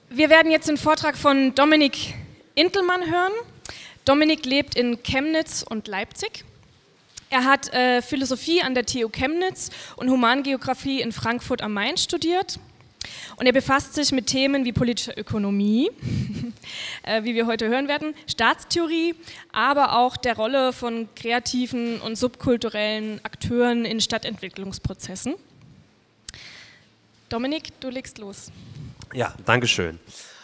Wir werden jetzt den Vortrag von Dominik Intelmann hören. Dominik lebt in Chemnitz und Leipzig. Er hat Philosophie an der TU Chemnitz und Humangeographie in Frankfurt am Main studiert. Und er befasst sich mit Themen wie politische Ökonomie, wie wir heute hören werden, Staatstheorie, aber auch der Rolle von kreativen und subkulturellen Akteuren in Stadtentwicklungsprozessen. Dominik, du legst los. Ja, danke schön.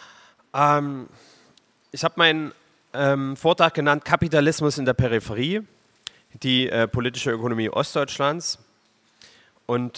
Ich habe meinen Vortrag genannt Kapitalismus in der Peripherie, die politische Ökonomie Ostdeutschlands. Und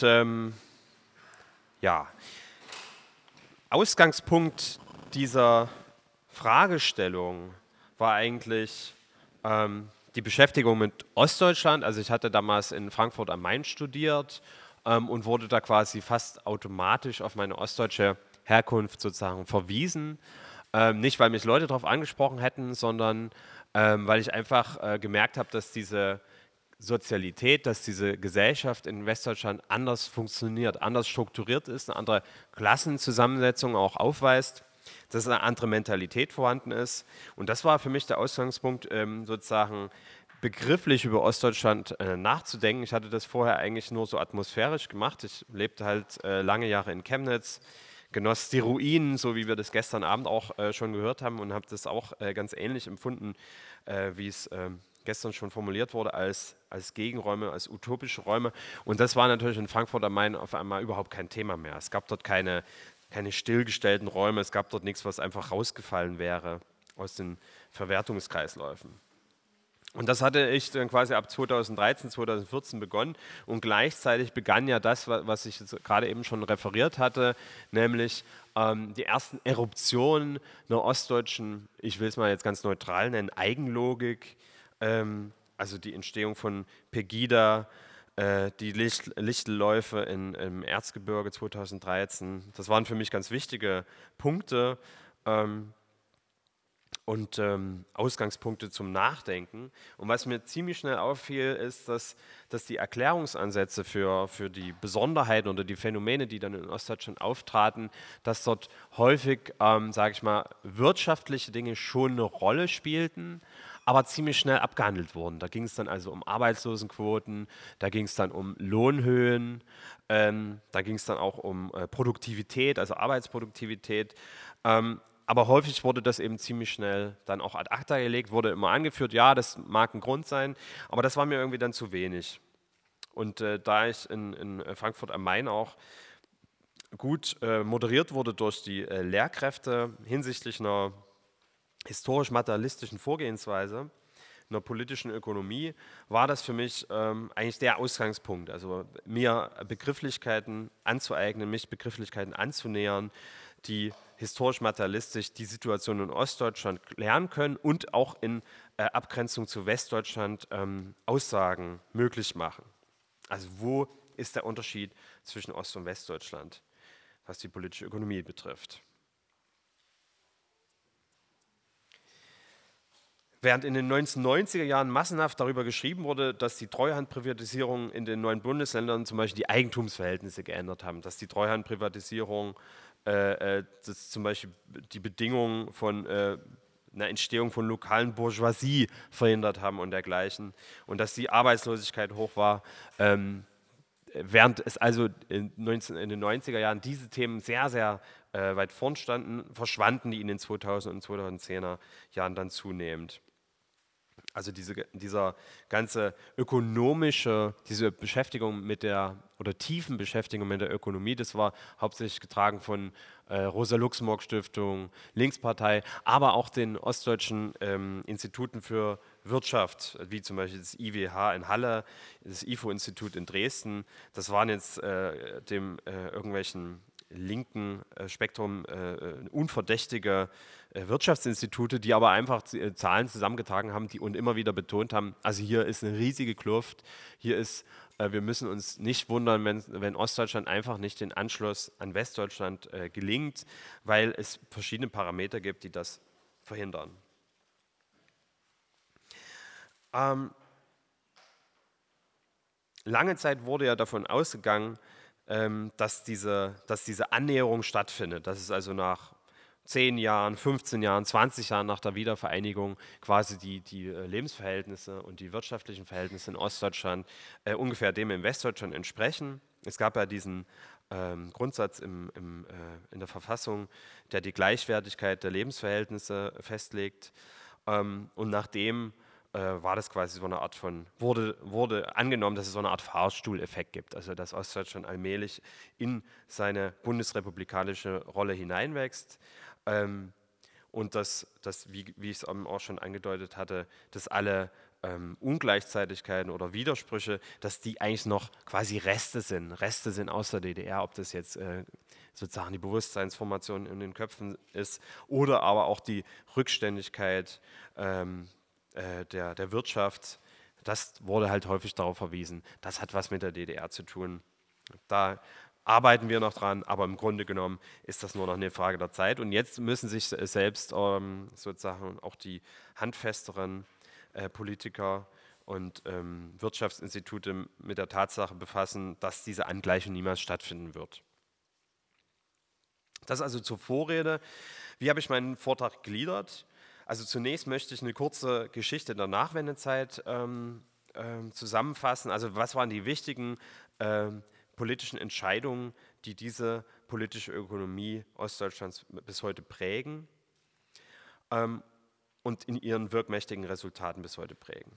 ja, Ausgangspunkt dieser Fragestellung war eigentlich die Beschäftigung mit Ostdeutschland. Also ich hatte damals in Frankfurt am Main studiert und wurde da quasi fast automatisch auf meine ostdeutsche Herkunft sozusagen verwiesen. Nicht, weil mich Leute darauf angesprochen hätten, sondern weil ich einfach gemerkt habe, dass diese Sozialität, dass diese Gesellschaft in Westdeutschland anders funktioniert, anders strukturiert ist, eine andere Klassenzusammensetzung auch aufweist, dass eine andere Mentalität vorhanden ist. Und das war für mich der Ausgangspunkt, sozusagen begrifflich über Ostdeutschland nachzudenken. Ich hatte das vorher eigentlich nur so atmosphärisch gemacht. Ich lebte halt lange Jahre in Chemnitz, genoss die Ruinen, so wie wir das gestern Abend auch schon gehört haben, und habe das auch ganz ähnlich empfunden, wie es gestern schon formuliert wurde, als Gegenräume, als utopische Räume. Und das war natürlich in Frankfurt am Main auf einmal überhaupt kein Thema mehr. Es gab dort keine stillgestellten Räume, es gab dort nichts, was einfach rausgefallen wäre aus den Verwertungskreisläufen. Und das hatte ich dann quasi ab 2013, 2014 begonnen, und gleichzeitig begann ja das, was ich jetzt gerade eben schon referiert hatte, nämlich die ersten Eruptionen einer ostdeutschen, ich will es mal jetzt ganz neutral nennen, Eigenlogik, also die Entstehung von Pegida, die Lichtelläufe im Erzgebirge 2013. Das waren für mich ganz wichtige Punkte und Ausgangspunkte zum Nachdenken. Und was mir ziemlich schnell auffiel, ist, dass die Erklärungsansätze für die Besonderheiten oder die Phänomene, die dann in Ostdeutschland auftraten, dass dort häufig, sage ich mal, wirtschaftliche Dinge schon eine Rolle spielten, aber ziemlich schnell abgehandelt wurden. Da ging es dann also um Arbeitslosenquoten, da ging es dann um Lohnhöhen, da ging es dann auch um Produktivität, also Arbeitsproduktivität. Aber häufig wurde das eben ziemlich schnell dann auch ad acta gelegt, wurde immer angeführt, ja, das mag ein Grund sein, aber das war mir irgendwie dann zu wenig. Und da ich in Frankfurt am Main auch gut moderiert wurde durch die Lehrkräfte hinsichtlich einer historisch-materialistischen Vorgehensweise, einer politischen Ökonomie, war das für mich eigentlich der Ausgangspunkt. Also mir Begrifflichkeiten anzueignen, mich Begrifflichkeiten anzunähern, die historisch-materialistisch die Situation in Ostdeutschland lernen können und auch in Abgrenzung zu Westdeutschland Aussagen möglich machen. Also wo ist der Unterschied zwischen Ost- und Westdeutschland, was die politische Ökonomie betrifft? Während in den 1990er Jahren massenhaft darüber geschrieben wurde, dass die Treuhandprivatisierung in den neuen Bundesländern zum Beispiel die Eigentumsverhältnisse geändert haben, dass die Treuhandprivatisierung dass zum Beispiel die Bedingungen von einer Entstehung von lokalen Bourgeoisie verhindert haben und dergleichen, und dass die Arbeitslosigkeit hoch war, während es also in den 90er Jahren diese Themen sehr, sehr weit vorn standen, verschwanden die in den 2000er und 2010er Jahren dann zunehmend. Also dieser ganze diese Beschäftigung mit oder tiefen Beschäftigung mit der Ökonomie, das war hauptsächlich getragen von Rosa-Luxemburg-Stiftung, Linkspartei, aber auch den ostdeutschen Instituten für Wirtschaft, wie zum Beispiel das IWH in Halle, das IFO-Institut in Dresden. Das waren jetzt irgendwelchen linken Spektrum unverdächtige Wirtschaftsinstitute, die aber einfach Zahlen zusammengetragen haben und immer wieder betont haben, also hier ist eine riesige Kluft, wir müssen uns nicht wundern, wenn Ostdeutschland einfach nicht den Anschluss an Westdeutschland gelingt, weil es verschiedene Parameter gibt, die das verhindern. Lange Zeit wurde ja davon ausgegangen, dass diese Annäherung stattfindet, dass es also nach 10 Jahren, 15 Jahren, 20 Jahren nach der Wiedervereinigung quasi die Lebensverhältnisse und die wirtschaftlichen Verhältnisse in Ostdeutschland ungefähr dem in Westdeutschland entsprechen. Es gab ja diesen Grundsatz in der Verfassung, der die Gleichwertigkeit der Lebensverhältnisse festlegt. Und nachdem war das quasi so eine Art von, wurde angenommen, dass es so eine Art Fahrstuhleffekt gibt, also dass Ostdeutschland allmählich in seine bundesrepublikanische Rolle hineinwächst. Und wie ich es auch schon angedeutet hatte, dass alle Ungleichzeitigkeiten oder Widersprüche, dass die eigentlich noch quasi Reste sind aus der DDR, ob das jetzt sozusagen die Bewusstseinsformation in den Köpfen ist oder aber auch die Rückständigkeit der Wirtschaft. Das wurde halt häufig darauf verwiesen, das hat was mit der DDR zu tun. Da arbeiten wir noch dran, aber im Grunde genommen ist das nur noch eine Frage der Zeit. Und jetzt müssen sich selbst sozusagen auch die handfesteren Politiker und Wirtschaftsinstitute mit der Tatsache befassen, dass diese Angleichung niemals stattfinden wird. Das also zur Vorrede. Wie habe ich meinen Vortrag gegliedert? Also zunächst möchte ich eine kurze Geschichte der Nachwendezeit zusammenfassen. Also was waren die wichtigen politischen Entscheidungen, die diese politische Ökonomie Ostdeutschlands bis heute prägen und in ihren wirkmächtigen Resultaten bis heute prägen.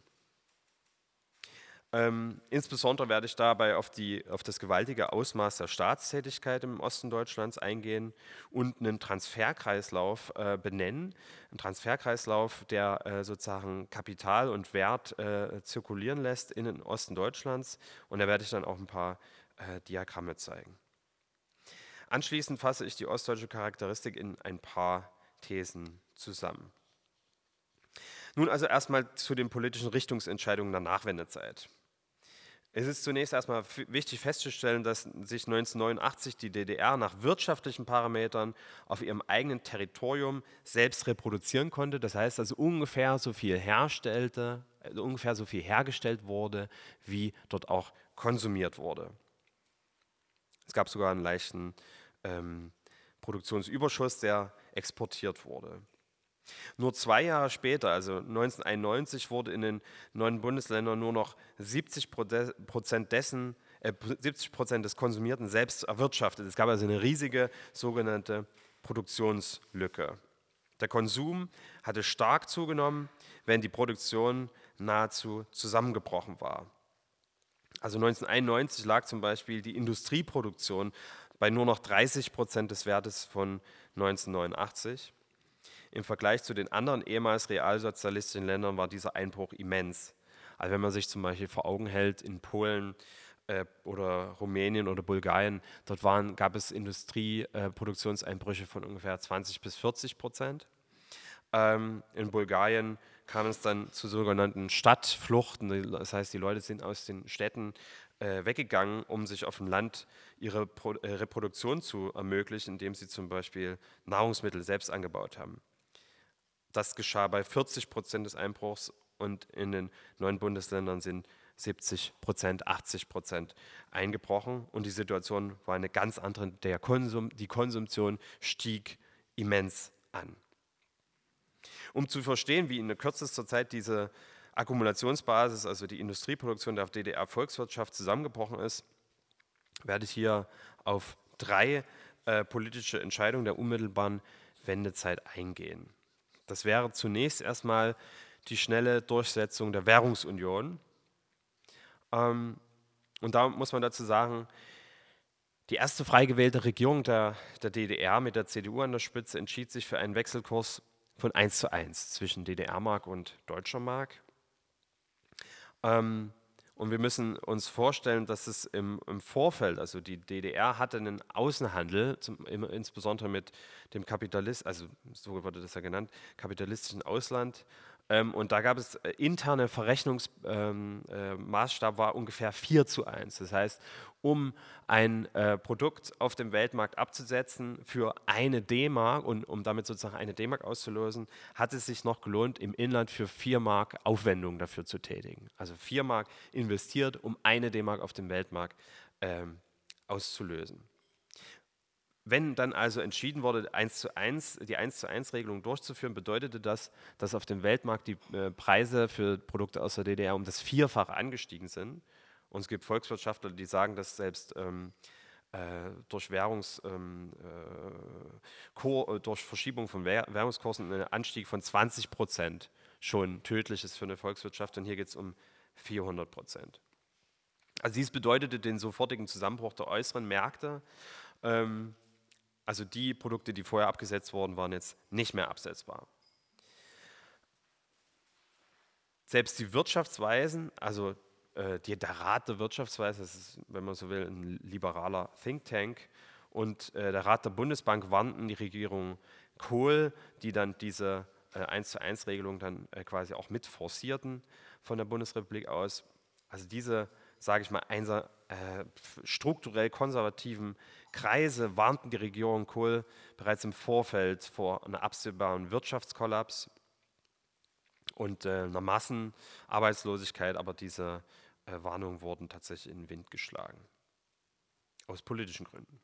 Insbesondere werde ich dabei auf das gewaltige Ausmaß der Staatstätigkeit im Osten Deutschlands eingehen und einen Transferkreislauf benennen. Ein Transferkreislauf, der sozusagen Kapital und Wert zirkulieren lässt in den Osten Deutschlands. Und da werde ich dann auch ein paar Diagramme zeigen. Anschließend fasse ich die ostdeutsche Charakteristik in ein paar Thesen zusammen. Nun also erstmal zu den politischen Richtungsentscheidungen der Nachwendezeit. Es ist zunächst erstmal wichtig festzustellen, dass sich 1989 die DDR nach wirtschaftlichen Parametern auf ihrem eigenen Territorium selbst reproduzieren konnte. Das heißt also ungefähr so viel hergestellt wurde, wie dort auch konsumiert wurde. Es gab sogar einen leichten Produktionsüberschuss, der exportiert wurde. Nur 2 Jahre später, also 1991, wurde in den neuen Bundesländern nur noch 70% des Konsumierten selbst erwirtschaftet. Es gab also eine riesige sogenannte Produktionslücke. Der Konsum hatte stark zugenommen, während die Produktion nahezu zusammengebrochen war. Also 1991 lag zum Beispiel die Industrieproduktion bei nur noch 30% des Wertes von 1989. Im Vergleich zu den anderen ehemals realsozialistischen Ländern war dieser Einbruch immens. Also wenn man sich zum Beispiel vor Augen hält, in Polen oder Rumänien oder Bulgarien, dort gab es Industrieproduktionseinbrüche von ungefähr 20-40%. In Bulgarien kam es dann zu sogenannten Stadtfluchten, das heißt, die Leute sind aus den Städten weggegangen, um sich auf dem Land ihre Reproduktion zu ermöglichen, indem sie zum Beispiel Nahrungsmittel selbst angebaut haben. Das geschah bei 40% des Einbruchs und in den neuen Bundesländern sind 70%, 80% eingebrochen und die Situation war eine ganz andere. Die Konsumtion stieg immens an. Um zu verstehen, wie in kürzester Zeit diese Akkumulationsbasis, also die Industrieproduktion der DDR-Volkswirtschaft zusammengebrochen ist, werde ich hier auf 3 politische Entscheidungen der unmittelbaren Wendezeit eingehen. Das wäre zunächst erstmal die schnelle Durchsetzung der Währungsunion. Und da muss man dazu sagen, die erste frei gewählte Regierung der DDR mit der CDU an der Spitze entschied sich für einen Wechselkurs von 1:1 zwischen DDR-Mark und Deutscher Mark. Und wir müssen uns vorstellen, dass es im Vorfeld, also die DDR hatte einen Außenhandel, insbesondere mit dem also so wurde das ja genannt, kapitalistischen Ausland. Und da gab es interne Verrechnungsmaßstab war ungefähr 4:1. Das heißt, um ein Produkt auf dem Weltmarkt abzusetzen für 1 D-Mark und um damit sozusagen 1 D-Mark auszulösen, hat es sich noch gelohnt, im Inland für 4 Mark Aufwendungen dafür zu tätigen. Also 4 Mark investiert, um 1 D-Mark auf dem Weltmarkt auszulösen. Wenn dann also entschieden wurde, die 1:1-Regelung durchzuführen, bedeutete das, dass auf dem Weltmarkt die Preise für Produkte aus der DDR um das Vierfache angestiegen sind. Und es gibt Volkswirtschaftler, die sagen, dass selbst durch durch Verschiebung von Währungskursen ein Anstieg von 20% schon tödlich ist für eine Volkswirtschaft. Und hier geht es um 400%. Also dies bedeutete den sofortigen Zusammenbruch der äußeren Märkte. Also die Produkte, die vorher abgesetzt wurden, waren jetzt nicht mehr absetzbar. Selbst die Wirtschaftsweisen, also der Rat der Wirtschaftsweisen, das ist, wenn man so will, ein liberaler Think Tank, und der Rat der Bundesbank warnten die Regierung Kohl, die dann diese 1:1-Regelung dann quasi auch mit forcierten von der Bundesrepublik aus. Also diese, sage ich mal, strukturell konservativen Kreise warnten die Regierung Kohl bereits im Vorfeld vor einem absehbaren Wirtschaftskollaps und einer Massenarbeitslosigkeit, aber diese Warnungen wurden tatsächlich in den Wind geschlagen. Aus politischen Gründen.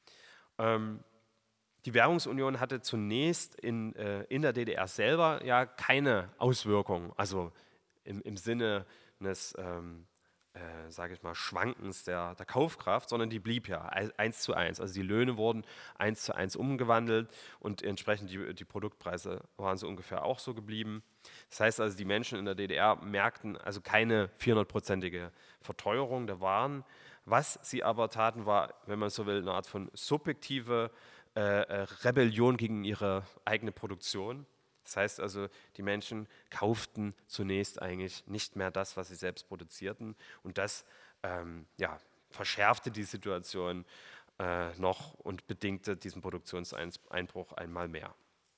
Die Währungsunion hatte zunächst in der DDR selber ja keine Auswirkungen, also im Sinne eines sage ich mal, Schwankens der Kaufkraft, sondern die blieb ja 1:1. Also die Löhne wurden 1:1 umgewandelt und entsprechend die Produktpreise waren so ungefähr auch so geblieben. Das heißt also, die Menschen in der DDR merkten also keine 400%ige Verteuerung der Waren. Was sie aber taten, war, wenn man so will, eine Art von subjektive Rebellion gegen ihre eigene Produktion. Das heißt also, die Menschen kauften zunächst eigentlich nicht mehr das, was sie selbst produzierten. Und das verschärfte die Situation noch und bedingte diesen Produktionseinbruch einmal mehr.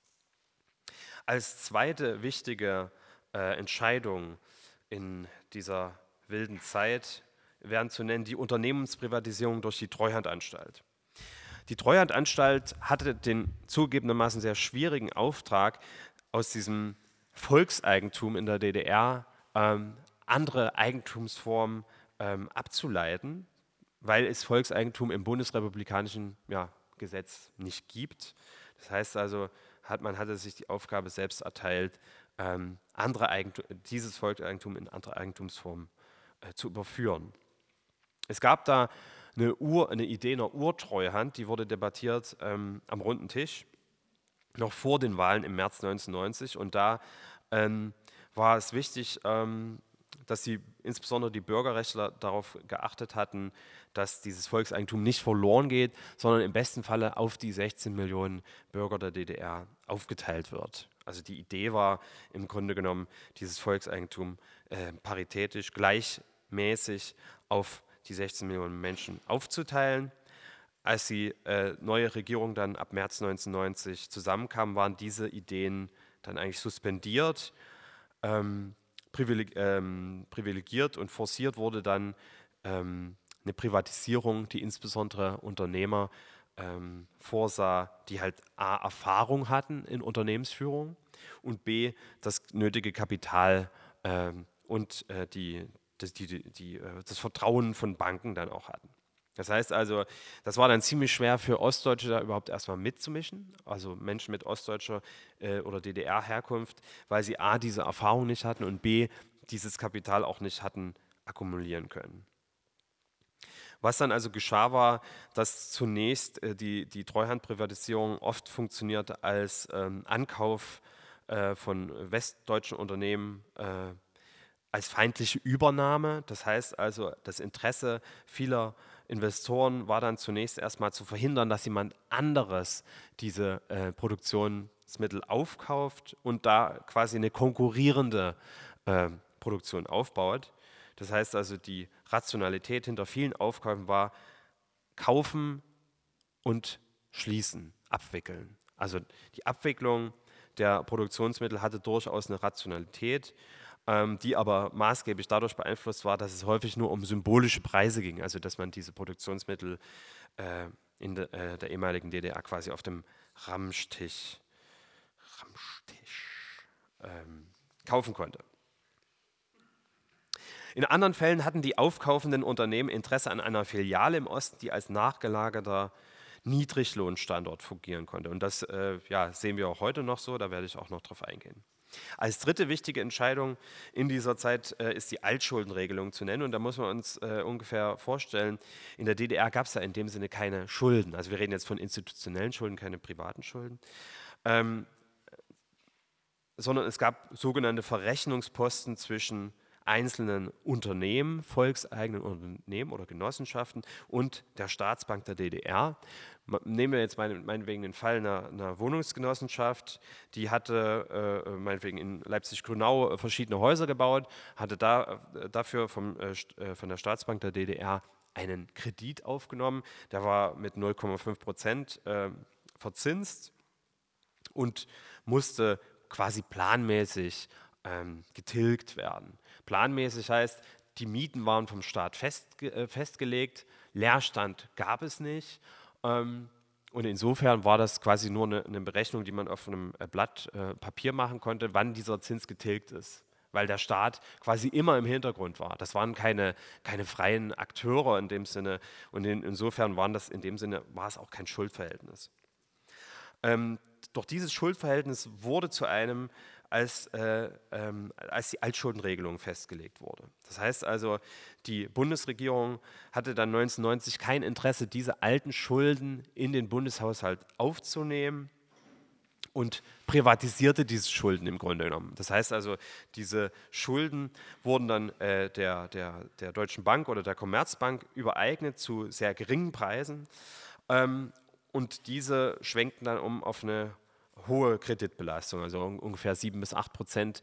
Als zweite wichtige Entscheidung in dieser wilden Zeit wären zu nennen die Unternehmensprivatisierung durch die Treuhandanstalt. Die Treuhandanstalt hatte den zugegebenermaßen sehr schwierigen Auftrag, aus diesem Volkseigentum in der DDR andere Eigentumsformen abzuleiten, weil es Volkseigentum im bundesrepublikanischen Gesetz nicht gibt. Das heißt also, man hatte sich die Aufgabe selbst erteilt, dieses Volkseigentum in andere Eigentumsformen zu überführen. Es gab da eine Idee einer Urtreuhand, die wurde debattiert am runden Tisch, noch vor den Wahlen im März 1990. Und da war es wichtig, dass insbesondere die Bürgerrechtler darauf geachtet hatten, dass dieses Volkseigentum nicht verloren geht, sondern im besten Falle auf die 16 Millionen Bürger der DDR aufgeteilt wird. Also die Idee war im Grunde genommen, dieses Volkseigentum paritätisch, gleichmäßig auf die 16 Millionen Menschen aufzuteilen. Als die neue Regierung dann ab März 1990 zusammenkam, waren diese Ideen dann eigentlich suspendiert. Privilegiert und forciert wurde dann eine Privatisierung, die insbesondere Unternehmer vorsah, die halt A, Erfahrung hatten in Unternehmensführung und B, das nötige Kapital und das Vertrauen von Banken dann auch hatten. Das heißt also, das war dann ziemlich schwer für Ostdeutsche da überhaupt erstmal mitzumischen, also Menschen mit ostdeutscher oder DDR-Herkunft, weil sie A, diese Erfahrung nicht hatten und B, dieses Kapital auch nicht hatten akkumulieren können. Was dann also geschah, war, dass zunächst die Treuhandprivatisierung oft funktionierte als Ankauf von westdeutschen Unternehmen als feindliche Übernahme. Das heißt also, das Interesse vieler Investoren war dann zunächst erstmal zu verhindern, dass jemand anderes diese Produktionsmittel aufkauft und da quasi eine konkurrierende Produktion aufbaut. Das heißt also, die Rationalität hinter vielen Aufkäufen war kaufen und schließen, abwickeln. Also die Abwicklung der Produktionsmittel hatte durchaus eine Rationalität, die aber maßgeblich dadurch beeinflusst war, dass es häufig nur um symbolische Preise ging, also dass man diese Produktionsmittel in der ehemaligen DDR quasi auf dem Ramstisch kaufen konnte. In anderen Fällen hatten die aufkaufenden Unternehmen Interesse an einer Filiale im Osten, die als nachgelagerter Niedriglohnstandort fungieren konnte. Und das sehen wir auch heute noch so, da werde ich auch noch drauf eingehen. Als dritte wichtige Entscheidung in dieser Zeit ist die Altschuldenregelung zu nennen. Und da muss man uns ungefähr vorstellen, in der DDR gab es ja in dem Sinne keine Schulden. Also wir reden jetzt von institutionellen Schulden, keine privaten Schulden. Sondern es gab sogenannte Verrechnungsposten zwischen einzelnen Unternehmen, volkseigenen Unternehmen oder Genossenschaften und der Staatsbank der DDR. Nehmen wir jetzt meinetwegen den Fall einer Wohnungsgenossenschaft, die hatte meinetwegen in Leipzig-Grünau verschiedene Häuser gebaut, hatte dafür von der Staatsbank der DDR einen Kredit aufgenommen, der war mit 0,5% verzinst und musste quasi planmäßig getilgt werden. Planmäßig heißt, die Mieten waren vom Staat festgelegt, Leerstand gab es nicht. Und insofern war das quasi nur eine Berechnung, die man auf einem Blatt Papier machen konnte, wann dieser Zins getilgt ist. Weil der Staat quasi immer im Hintergrund war. Das waren keine freien Akteure in dem Sinne. Und insofern war es auch kein Schuldverhältnis. Doch dieses Schuldverhältnis wurde zu einem, als die Altschuldenregelung festgelegt wurde. Das heißt also, die Bundesregierung hatte dann 1990 kein Interesse, diese alten Schulden in den Bundeshaushalt aufzunehmen und privatisierte diese Schulden im Grunde genommen. Das heißt also, diese Schulden wurden dann der Deutschen Bank oder der Commerzbank übereignet zu sehr geringen Preisen. Und diese schwenkten dann um auf eine hohe Kreditbelastung, also ungefähr 7-8%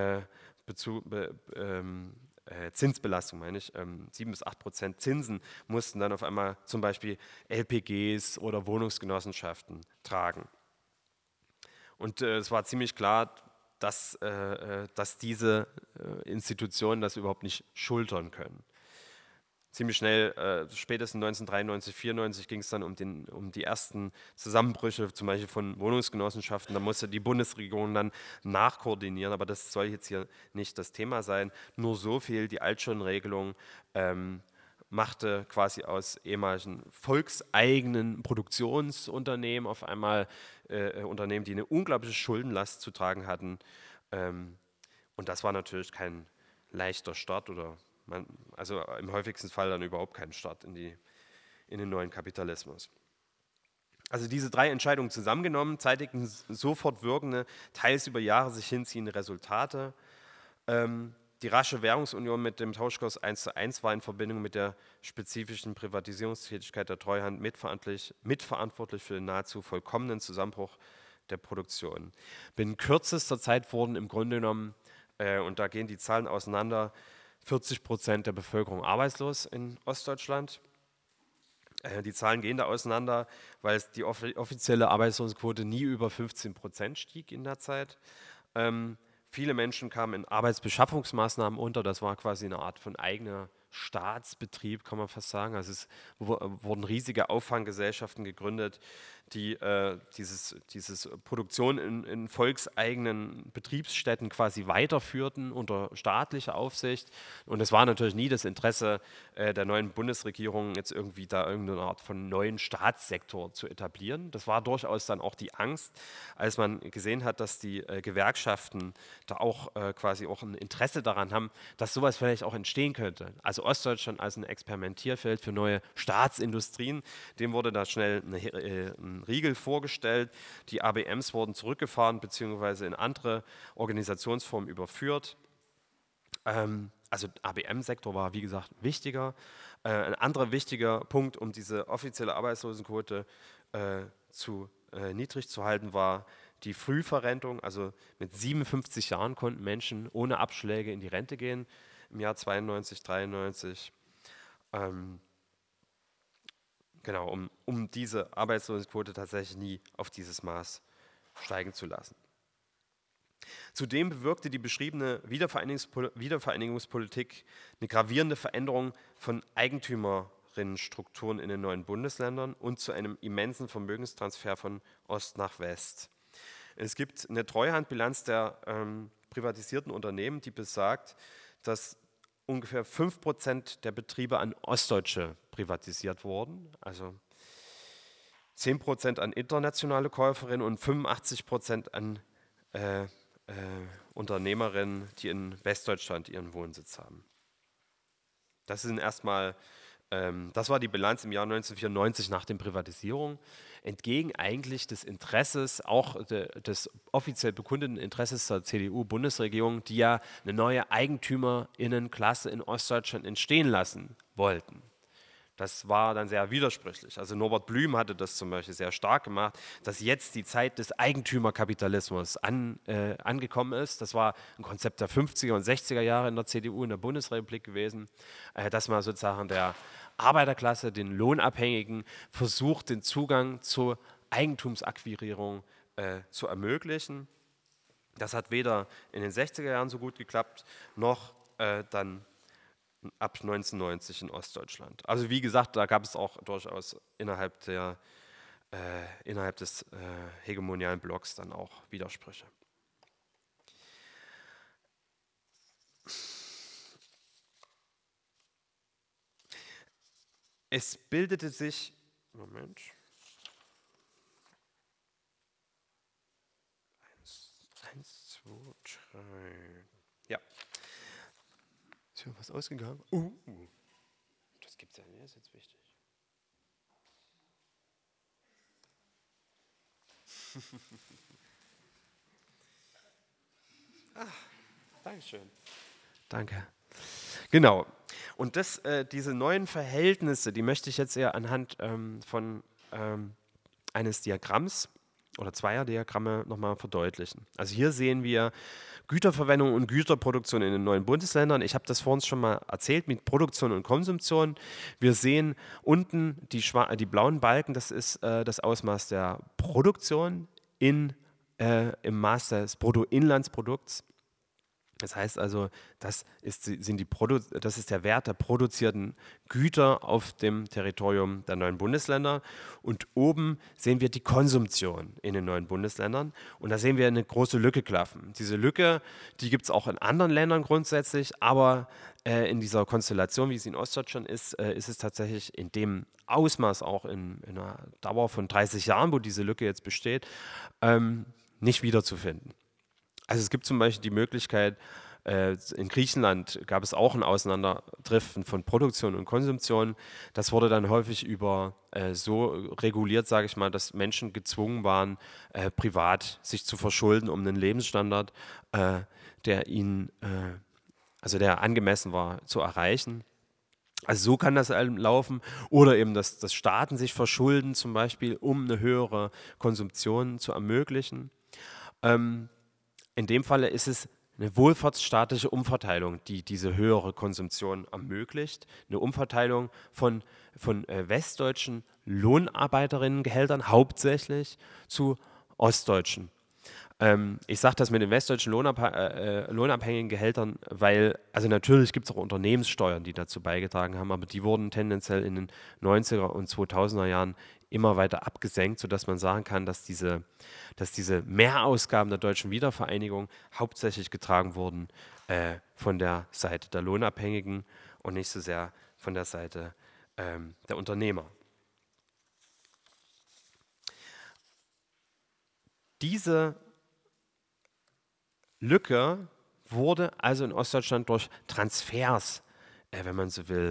Zinsbelastung, meine ich. 7-8% Zinsen mussten dann auf einmal zum Beispiel LPGs oder Wohnungsgenossenschaften tragen. Und es war ziemlich klar, dass diese Institutionen das überhaupt nicht schultern können. Ziemlich schnell, spätestens 1993, 1994 ging es dann um die ersten Zusammenbrüche, zum Beispiel von Wohnungsgenossenschaften. Da musste die Bundesregierung dann nachkoordinieren, aber das soll jetzt hier nicht das Thema sein. Nur so viel, die Altschuldenregelung machte quasi aus ehemaligen volkseigenen Produktionsunternehmen auf einmal Unternehmen, die eine unglaubliche Schuldenlast zu tragen hatten. Und das war natürlich kein leichter Start also im häufigsten Fall dann überhaupt keinen Start in den neuen Kapitalismus. Also diese drei Entscheidungen zusammengenommen zeitigten sofort wirkende, teils über Jahre sich hinziehende Resultate. Die rasche Währungsunion mit dem Tauschkurs 1:1 war in Verbindung mit der spezifischen Privatisierungstätigkeit der Treuhand mitverantwortlich für den nahezu vollkommenen Zusammenbruch der Produktion. Binnen kürzester Zeit wurden im Grunde genommen, und da gehen die Zahlen auseinander, 40% der Bevölkerung arbeitslos in Ostdeutschland. Die Zahlen gehen da auseinander, weil die offizielle Arbeitslosenquote nie über 15% stieg in der Zeit. Viele Menschen kamen in Arbeitsbeschaffungsmaßnahmen unter, das war quasi eine Art von eigener Staatsbetrieb, kann man fast sagen. Also es wurden riesige Auffanggesellschaften gegründet, die diese Produktion in volkseigenen Betriebsstätten quasi weiterführten unter staatlicher Aufsicht. Und es war natürlich nie das Interesse der neuen Bundesregierung, jetzt irgendwie da irgendeine Art von neuen Staatssektor zu etablieren. Das war durchaus dann auch die Angst, als man gesehen hat, dass die Gewerkschaften da auch quasi auch ein Interesse daran haben, dass sowas vielleicht auch entstehen könnte. Also Ostdeutschland als ein Experimentierfeld für neue Staatsindustrien, dem wurde da schnell ein Riegel vorgestellt. Die ABMs wurden zurückgefahren bzw. in andere Organisationsformen überführt. Also ABM-Sektor war, wie gesagt, wichtiger. Ein anderer wichtiger Punkt, um diese offizielle Arbeitslosenquote niedrig zu halten, war die Frühverrentung. Also mit 57 Jahren konnten Menschen ohne Abschläge in die Rente gehen, im Jahr 92, 93. Genau, um diese Arbeitslosenquote tatsächlich nie auf dieses Maß steigen zu lassen. Zudem bewirkte die beschriebene Wiedervereinigungspolitik eine gravierende Veränderung von Eigentümerinnenstrukturen in den neuen Bundesländern und zu einem immensen Vermögenstransfer von Ost nach West. Es gibt eine Treuhandbilanz der privatisierten Unternehmen, die besagt, dass ungefähr 5% der Betriebe an Ostdeutsche privatisiert wurden. Also 10% an internationale Käuferinnen und 85% an Unternehmerinnen, die in Westdeutschland ihren Wohnsitz haben. Das sind erstmal, das war die Bilanz im Jahr 1994 nach den Privatisierungen, entgegen eigentlich des Interesses, auch des offiziell bekundeten Interesses der CDU-Bundesregierung, die ja eine neue Eigentümerinnenklasse in Ostdeutschland entstehen lassen wollten. Das war dann sehr widersprüchlich. Also Norbert Blüm hatte das zum Beispiel sehr stark gemacht, dass jetzt die Zeit des Eigentümerkapitalismus angekommen ist. Das war ein Konzept der 50er und 60er Jahre in der CDU, in der Bundesrepublik gewesen, dass man sozusagen der Arbeiterklasse, den Lohnabhängigen, versucht, den Zugang zur Eigentumsakquirierung zu ermöglichen. Das hat weder in den 60er Jahren so gut geklappt, noch dann ab 1990 in Ostdeutschland. Also wie gesagt, da gab es auch durchaus innerhalb des hegemonialen Blocks dann auch Widersprüche. Es bildete sich, Moment, 1, 2, 3, ja. Ist hier was ausgegangen? Das gibt's ja nicht, das ist jetzt wichtig. Dankeschön. Danke. Genau. Und diese neuen Verhältnisse, die möchte ich jetzt eher anhand von eines Diagramms oder zweier Diagramme nochmal verdeutlichen. Also hier sehen wir Güterverwendung und Güterproduktion in den neuen Bundesländern. Ich habe das vorhin schon mal erzählt mit Produktion und Konsumtion. Wir sehen unten die blauen Balken, das ist das Ausmaß der Produktion im Maß des Bruttoinlandsprodukts. Das heißt also, das ist der Wert der produzierten Güter auf dem Territorium der neuen Bundesländer. Und oben sehen wir die Konsumtion in den neuen Bundesländern. Und da sehen wir eine große Lücke klaffen. Diese Lücke, die gibt es auch in anderen Ländern grundsätzlich, aber in dieser Konstellation, wie sie in Ostdeutschland ist es tatsächlich in dem Ausmaß auch in einer Dauer von 30 Jahren, wo diese Lücke jetzt besteht, nicht wiederzufinden. Also es gibt zum Beispiel die Möglichkeit, in Griechenland gab es auch ein Auseinanderdriften von Produktion und Konsumtion. Das wurde dann häufig so reguliert, sage ich mal, dass Menschen gezwungen waren, privat sich zu verschulden, um einen Lebensstandard, der angemessen war, zu erreichen. Also so kann das laufen. Oder eben, dass Staaten sich verschulden, zum Beispiel, um eine höhere Konsumption zu ermöglichen. In dem Falle ist es eine wohlfahrtsstaatliche Umverteilung, die diese höhere Konsumption ermöglicht. Eine Umverteilung von westdeutschen Lohnarbeiterinnengehältern hauptsächlich zu ostdeutschen. Ich sage das mit den westdeutschen lohnabhängigen Gehältern, weil, also natürlich gibt es auch Unternehmenssteuern, die dazu beigetragen haben, aber die wurden tendenziell in den 90er und 2000er Jahren immer weiter abgesenkt, sodass man sagen kann, dass diese Mehrausgaben der deutschen Wiedervereinigung hauptsächlich getragen wurden von der Seite der Lohnabhängigen und nicht so sehr von der Seite der Unternehmer. Diese Lücke wurde also in Ostdeutschland durch Transfers, wenn man so will,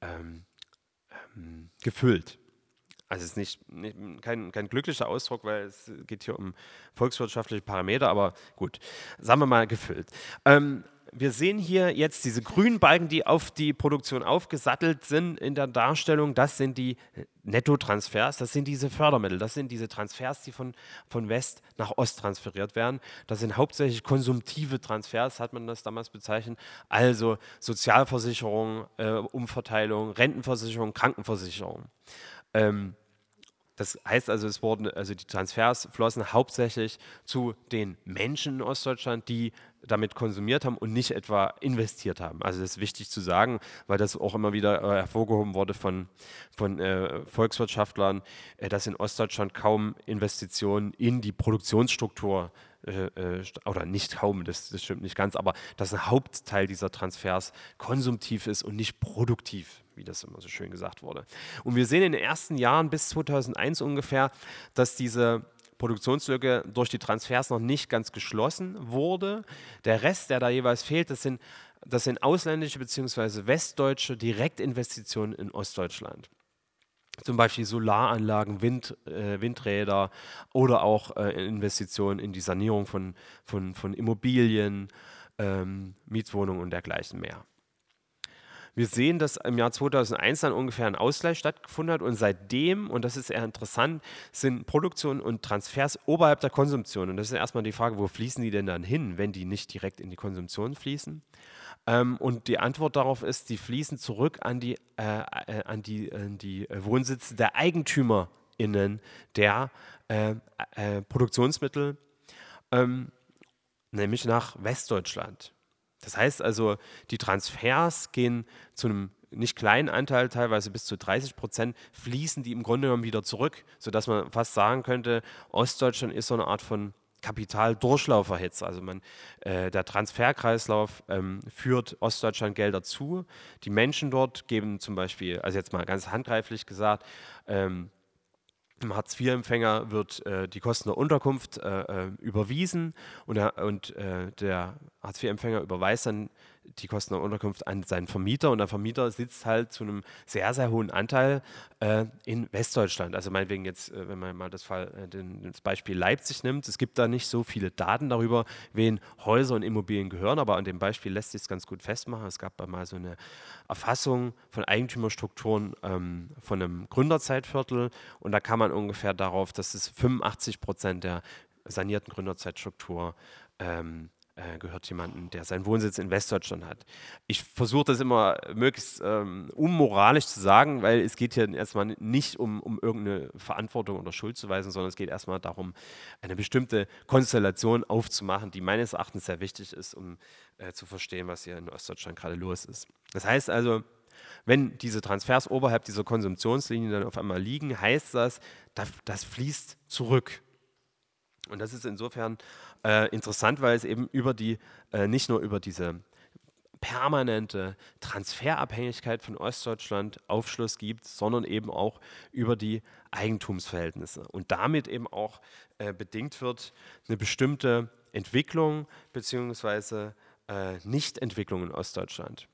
gefüllt. Also es ist kein glücklicher Ausdruck, weil es geht hier um volkswirtschaftliche Parameter, aber gut, sagen wir mal gefüllt. Wir sehen hier jetzt diese grünen Balken, die auf die Produktion aufgesattelt sind in der Darstellung. Das sind die Nettotransfers, das sind diese Fördermittel, das sind diese Transfers, die von West nach Ost transferiert werden. Das sind hauptsächlich konsumtive Transfers, hat man das damals bezeichnet. Also Sozialversicherung, Umverteilung, Rentenversicherung, Krankenversicherung. Das heißt also, die Transfers flossen hauptsächlich zu den Menschen in Ostdeutschland, die damit konsumiert haben und nicht etwa investiert haben. Also das ist wichtig zu sagen, weil das auch immer wieder hervorgehoben wurde von Volkswirtschaftlern, dass in Ostdeutschland kaum Investitionen in die Produktionsstruktur oder nicht kaum, das stimmt nicht ganz, aber dass ein Hauptteil dieser Transfers konsumtiv ist und nicht produktiv wie das immer so schön gesagt wurde. Und wir sehen in den ersten Jahren bis 2001 ungefähr, dass diese Produktionslücke durch die Transfers noch nicht ganz geschlossen wurde. Der Rest, der da jeweils fehlt, das sind ausländische bzw. westdeutsche Direktinvestitionen in Ostdeutschland. Zum Beispiel Solaranlagen, Windräder oder auch Investitionen in die Sanierung von Immobilien, Mietwohnungen und dergleichen mehr. Wir sehen, dass im Jahr 2001 dann ungefähr ein Ausgleich stattgefunden hat und seitdem, und das ist eher interessant, sind Produktion und Transfers oberhalb der Konsumption. Und das ist erstmal die Frage, wo fließen die denn dann hin, wenn die nicht direkt in die Konsumption fließen? Und die Antwort darauf ist, die fließen zurück an die Wohnsitze der EigentümerInnen der Produktionsmittel, nämlich nach Westdeutschland. Das heißt also, die Transfers gehen zu einem nicht kleinen Anteil, teilweise bis zu 30%, fließen die im Grunde genommen wieder zurück, sodass man fast sagen könnte, Ostdeutschland ist so eine Art von Kapitaldurchlaufer jetzt. Also der Transferkreislauf führt Ostdeutschland Gelder zu. Die Menschen dort geben zum Beispiel, also jetzt mal ganz handgreiflich gesagt, dem Hartz-IV-Empfänger wird die Kosten der Unterkunft überwiesen und der Hartz-IV-Empfänger überweist dann die Kosten der Unterkunft an seinen Vermieter und der Vermieter sitzt halt zu einem sehr, sehr hohen Anteil in Westdeutschland. Also meinetwegen jetzt, wenn man mal das Beispiel Leipzig nimmt, es gibt da nicht so viele Daten darüber, wen Häuser und Immobilien gehören, aber an dem Beispiel lässt sich es ganz gut festmachen. Es gab mal so eine Erfassung von Eigentümerstrukturen von einem Gründerzeitviertel und da kam man ungefähr darauf, dass es 85% der sanierten Gründerzeitstruktur gehört jemandem, der seinen Wohnsitz in Westdeutschland hat. Ich versuche das immer möglichst unmoralisch zu sagen, weil es geht hier erstmal nicht um irgendeine Verantwortung oder Schuld zu weisen, sondern es geht erstmal darum, eine bestimmte Konstellation aufzumachen, die meines Erachtens sehr wichtig ist, um zu verstehen, was hier in Ostdeutschland gerade los ist. Das heißt also, wenn diese Transfers oberhalb dieser Konsumptionslinie dann auf einmal liegen, heißt das fließt zurück. Und das ist insofern interessant, weil es eben nicht nur über diese permanente Transferabhängigkeit von Ostdeutschland Aufschluss gibt, sondern eben auch über die Eigentumsverhältnisse. Und damit eben auch bedingt wird eine bestimmte Entwicklung bzw. Nichtentwicklung in Ostdeutschland.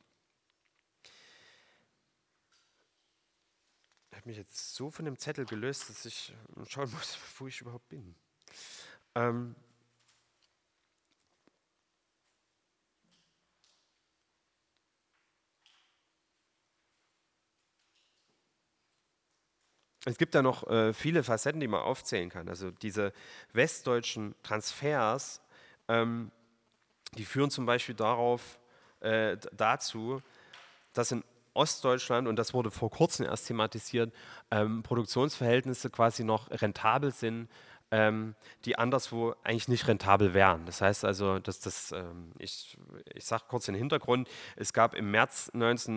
Ich habe mich jetzt so von dem Zettel gelöst, dass ich schauen muss, wo ich überhaupt bin. Es gibt da noch viele Facetten, die man aufzählen kann. Also diese westdeutschen Transfers, die führen zum Beispiel dazu, dass in Ostdeutschland, und das wurde vor kurzem erst thematisiert, Produktionsverhältnisse quasi noch rentabel sind, die anderswo eigentlich nicht rentabel wären. Das heißt also, ich sage kurz den Hintergrund, es gab im März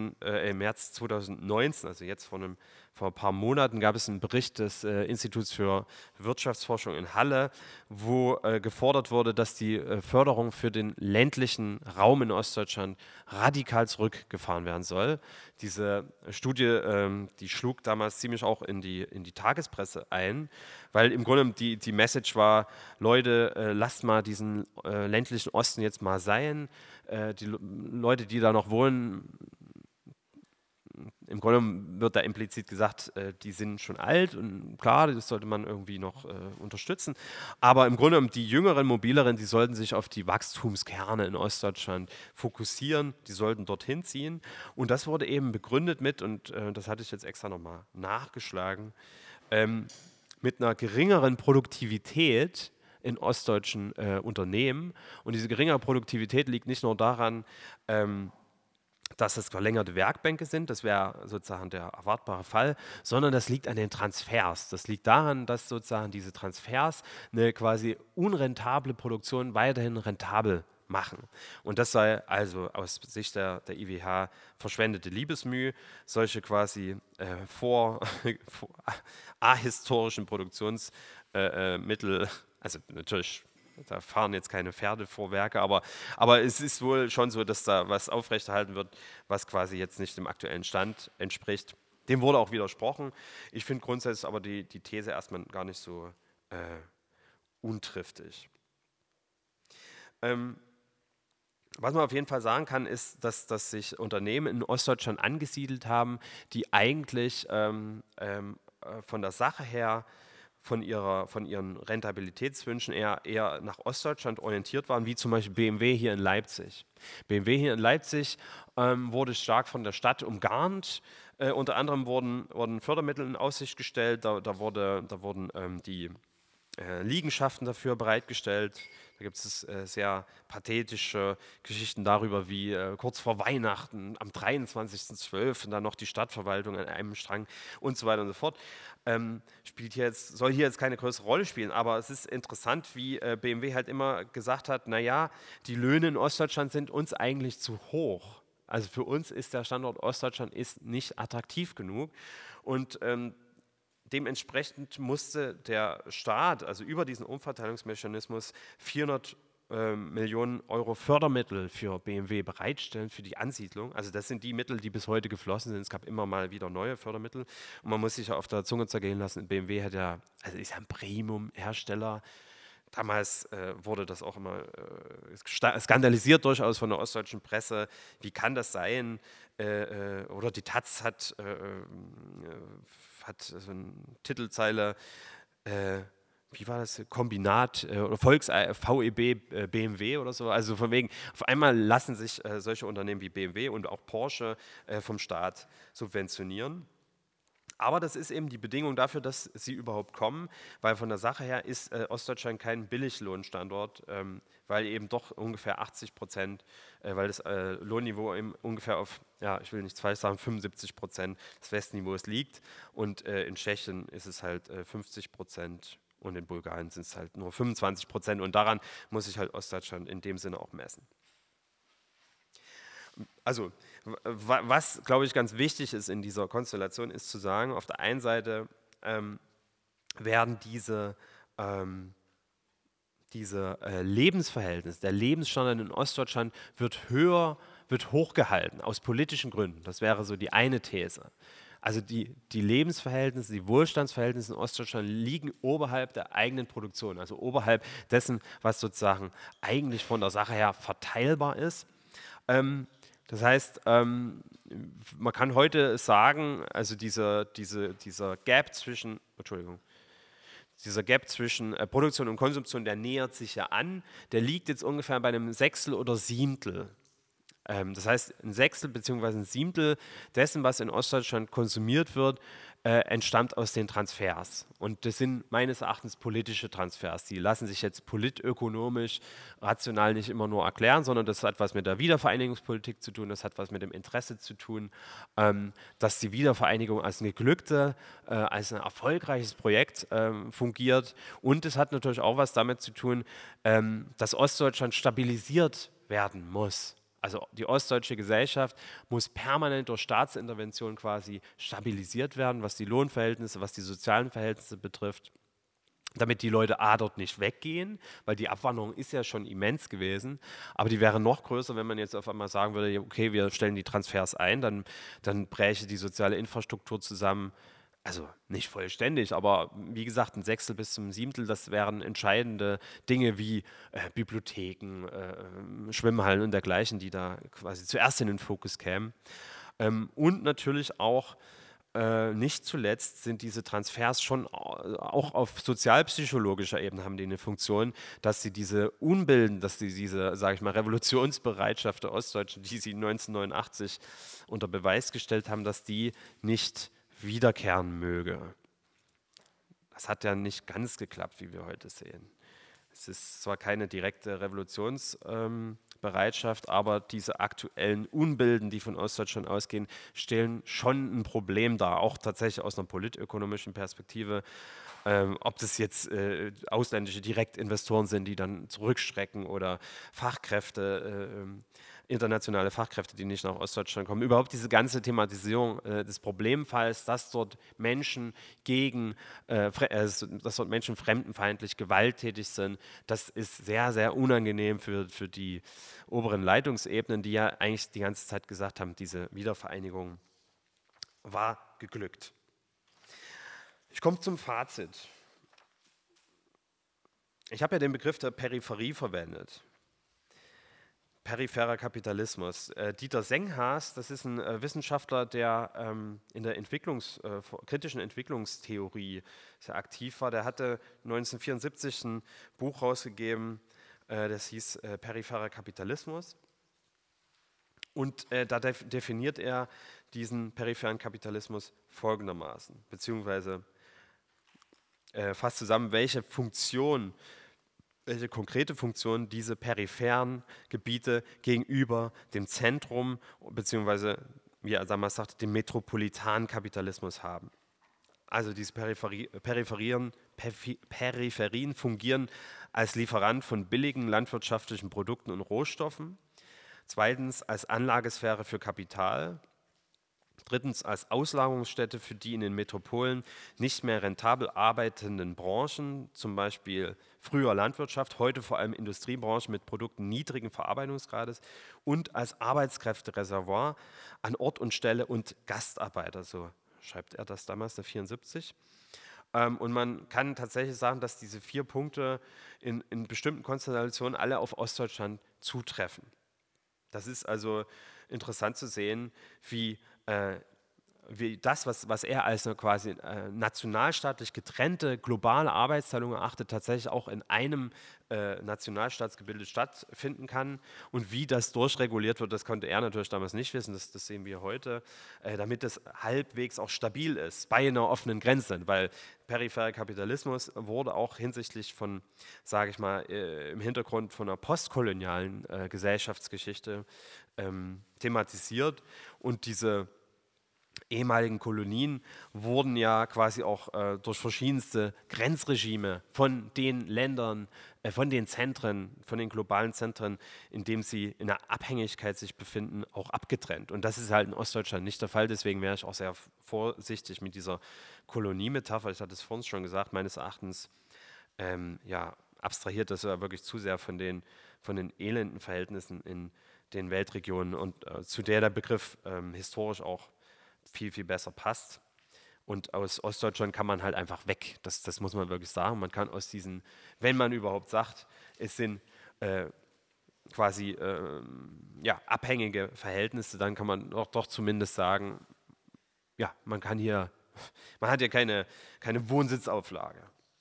2019, also jetzt vor ein paar Monaten, gab es einen Bericht des Instituts für Wirtschaftsforschung in Halle, wo gefordert wurde, dass die Förderung für den ländlichen Raum in Ostdeutschland radikal zurückgefahren werden soll. Diese Studie, die schlug damals ziemlich auch in die Tagespresse ein, weil im Grunde die Message war, Leute, lasst mal diesen ländlichen Osten jetzt mal sein. Die Leute, die da noch wohnen, im Grunde wird da implizit gesagt, die sind schon alt und klar, das sollte man irgendwie noch unterstützen. Aber im Grunde die jüngeren, mobileren, die sollten sich auf die Wachstumskerne in Ostdeutschland fokussieren, die sollten dorthin ziehen. Und das wurde eben begründet und das hatte ich jetzt extra nochmal nachgeschlagen, mit einer geringeren Produktivität in ostdeutschen Unternehmen. Und diese geringere Produktivität liegt nicht nur daran, dass es verlängerte Werkbänke sind, das wäre sozusagen der erwartbare Fall, sondern das liegt an den Transfers. Das liegt daran, dass sozusagen diese Transfers eine quasi unrentable Produktion weiterhin rentabel machen. Und das sei also aus Sicht der IWH verschwendete Liebesmüh, solche quasi ahistorischen Produktionsmittel, also natürlich Da fahren jetzt keine Pferdefuhrwerke, aber es ist wohl schon so, dass da was aufrechterhalten wird, was quasi jetzt nicht dem aktuellen Stand entspricht. Dem wurde auch widersprochen. Ich finde grundsätzlich aber die These erstmal gar nicht so untriftig. Was man auf jeden Fall sagen kann, ist, dass sich Unternehmen in Ostdeutschland angesiedelt haben, die eigentlich von der Sache her, von ihren Rentabilitätswünschen eher nach Ostdeutschland orientiert waren, wie zum Beispiel BMW hier in Leipzig. BMW hier in Leipzig wurde stark von der Stadt umgarnt. Unter anderem wurden Fördermittel in Aussicht gestellt, da wurden die Liegenschaften dafür bereitgestellt. Da gibt es sehr pathetische Geschichten darüber, wie kurz vor Weihnachten am 23.12. dann noch die Stadtverwaltung an einem Strang und so weiter und so fort. Soll hier jetzt keine größere Rolle spielen, aber es ist interessant, wie BMW halt immer gesagt hat, naja, die Löhne in Ostdeutschland sind uns eigentlich zu hoch. Also für uns ist der Standort Ostdeutschland ist nicht attraktiv genug und dementsprechend musste der Staat, also über diesen Umverteilungsmechanismus, 400 Millionen Euro Fördermittel für BMW bereitstellen, für die Ansiedlung. Also das sind die Mittel, die bis heute geflossen sind. Es gab immer mal wieder neue Fördermittel. Und man muss sich ja auf der Zunge zergehen lassen, BMW ist ja ein Premium-Hersteller. Damals wurde das auch immer skandalisiert durchaus von der ostdeutschen Presse. Wie kann das sein? Oder die Taz hat so eine Titelzeile, wie war das, Kombinat oder VEB BMW oder so. Also von wegen, auf einmal lassen sich solche Unternehmen wie BMW und auch Porsche vom Staat subventionieren. Aber das ist eben die Bedingung dafür, dass sie überhaupt kommen, weil von der Sache her ist Ostdeutschland kein Billiglohnstandort, weil eben doch ungefähr 80%, weil das Lohnniveau eben ungefähr auf, ja, ich will nichts falsch sagen, 75% des Westniveaus liegt und in Tschechien ist es halt 50% und in Bulgarien sind es halt nur 25% und daran muss sich halt Ostdeutschland in dem Sinne auch messen. Also, was, glaube ich, ganz wichtig ist in dieser Konstellation, ist zu sagen, auf der einen Seite werden diese Lebensverhältnisse, der Lebensstandard in Ostdeutschland wird hochgehalten, aus politischen Gründen. Das wäre so die eine These. Also die Lebensverhältnisse, die Wohlstandsverhältnisse in Ostdeutschland liegen oberhalb der eigenen Produktion, also oberhalb dessen, was sozusagen eigentlich von der Sache her verteilbar ist. Das heißt, man kann heute sagen, also dieser Gap zwischen Produktion und Konsumption, der nähert sich ja an, der liegt jetzt ungefähr bei einem Sechstel oder Siebtel. Das heißt, ein Sechstel bzw. ein Siebtel dessen, was in Ostdeutschland konsumiert wird, entstammt aus den Transfers. Und das sind meines Erachtens politische Transfers. Die lassen sich jetzt politökonomisch, rational nicht immer nur erklären, sondern das hat was mit der Wiedervereinigungspolitik zu tun, das hat was mit dem Interesse zu tun, dass die Wiedervereinigung als eine geglückte, als ein erfolgreiches Projekt fungiert. Und es hat natürlich auch was damit zu tun, dass Ostdeutschland stabilisiert werden muss. Also die ostdeutsche Gesellschaft muss permanent durch Staatsintervention quasi stabilisiert werden, was die Lohnverhältnisse, was die sozialen Verhältnisse betrifft, damit die Leute dort nicht weggehen, weil die Abwanderung ist ja schon immens gewesen, aber die wäre noch größer, wenn man jetzt auf einmal sagen würde, okay, wir stellen die Transfers ein, dann bräche die soziale Infrastruktur zusammen. Also nicht vollständig, aber wie gesagt, ein Sechstel bis zum Siebtel, das wären entscheidende Dinge wie Bibliotheken, Schwimmhallen und dergleichen, die da quasi zuerst in den Fokus kämen. Und natürlich auch nicht zuletzt sind diese Transfers schon auch auf sozialpsychologischer Ebene haben die eine Funktion, dass sie diese Unbilden, dass sie diese, sage ich mal, Revolutionsbereitschaft der Ostdeutschen, die sie 1989 unter Beweis gestellt haben, dass die nicht wiederkehren möge. Das hat ja nicht ganz geklappt, wie wir heute sehen. Es ist zwar keine direkte Revolutionsbereitschaft, aber diese aktuellen Unbilden, die von Ostdeutschland ausgehen, stellen schon ein Problem dar, auch tatsächlich aus einer politökonomischen Perspektive. Ob das jetzt ausländische Direktinvestoren sind, die dann zurückschrecken oder Fachkräfte internationale Fachkräfte, die nicht nach Ostdeutschland kommen. Überhaupt diese ganze Thematisierung des Problemfalls, dass dort Menschen dass dort Menschen fremdenfeindlich gewalttätig sind, das ist sehr, sehr unangenehm für die oberen Leitungsebenen, die ja eigentlich die ganze Zeit gesagt haben, diese Wiedervereinigung war geglückt. Ich komme zum Fazit. Ich habe ja den Begriff der Peripherie verwendet. Peripherer Kapitalismus. Dieter Senghas, das ist ein Wissenschaftler, der in der kritischen Entwicklungstheorie sehr aktiv war. Der hatte 1974 ein Buch rausgegeben, das hieß Peripherer Kapitalismus. Und da definiert er diesen peripheren Kapitalismus folgendermaßen, beziehungsweise fasst zusammen, welche konkrete Funktion diese peripheren Gebiete gegenüber dem Zentrum, beziehungsweise, wie er damals sagte, dem metropolitanen Kapitalismus haben. Also diese Peripherien fungieren als Lieferant von billigen landwirtschaftlichen Produkten und Rohstoffen. Zweitens als Anlagesphäre für Kapital. Drittens als Auslagerungsstätte für die in den Metropolen nicht mehr rentabel arbeitenden Branchen, zum Beispiel früher Landwirtschaft, heute vor allem Industriebranchen mit Produkten niedrigen Verarbeitungsgrades, und als Arbeitskräftereservoir an Ort und Stelle und Gastarbeiter, so schreibt er das damals, der 74. Und man kann tatsächlich sagen, dass diese 4 Punkte in bestimmten Konstellationen alle auf Ostdeutschland zutreffen. Das ist also interessant zu sehen, wie das, was er als eine quasi nationalstaatlich getrennte globale Arbeitsteilung erachtet, tatsächlich auch in einem Nationalstaatsgebilde stattfinden kann, und wie das durchreguliert wird, das konnte er natürlich damals nicht wissen, das sehen wir heute, damit es halbwegs auch stabil ist bei einer offenen Grenze, weil peripherer Kapitalismus wurde auch hinsichtlich von, sage ich mal, im Hintergrund von einer postkolonialen Gesellschaftsgeschichte thematisiert, und diese ehemaligen Kolonien wurden ja quasi auch durch verschiedenste Grenzregime von den Ländern, von den Zentren, von den globalen Zentren, in denen sie in einer Abhängigkeit sich befinden, auch abgetrennt. Und das ist halt in Ostdeutschland nicht der Fall. Deswegen wäre ich auch sehr vorsichtig mit dieser Koloniemetapher. Ich hatte es vorhin schon gesagt, meines Erachtens abstrahiert das ja wirklich zu sehr von den elenden Verhältnissen in den Weltregionen, und zu der Begriff historisch auch viel, viel besser passt. Und aus Ostdeutschland kann man halt einfach weg. Das muss man wirklich sagen. Man kann aus diesen, wenn man überhaupt sagt, es sind quasi abhängige Verhältnisse, dann kann man doch zumindest sagen, ja, man hat hier keine Wohnsitzauflage.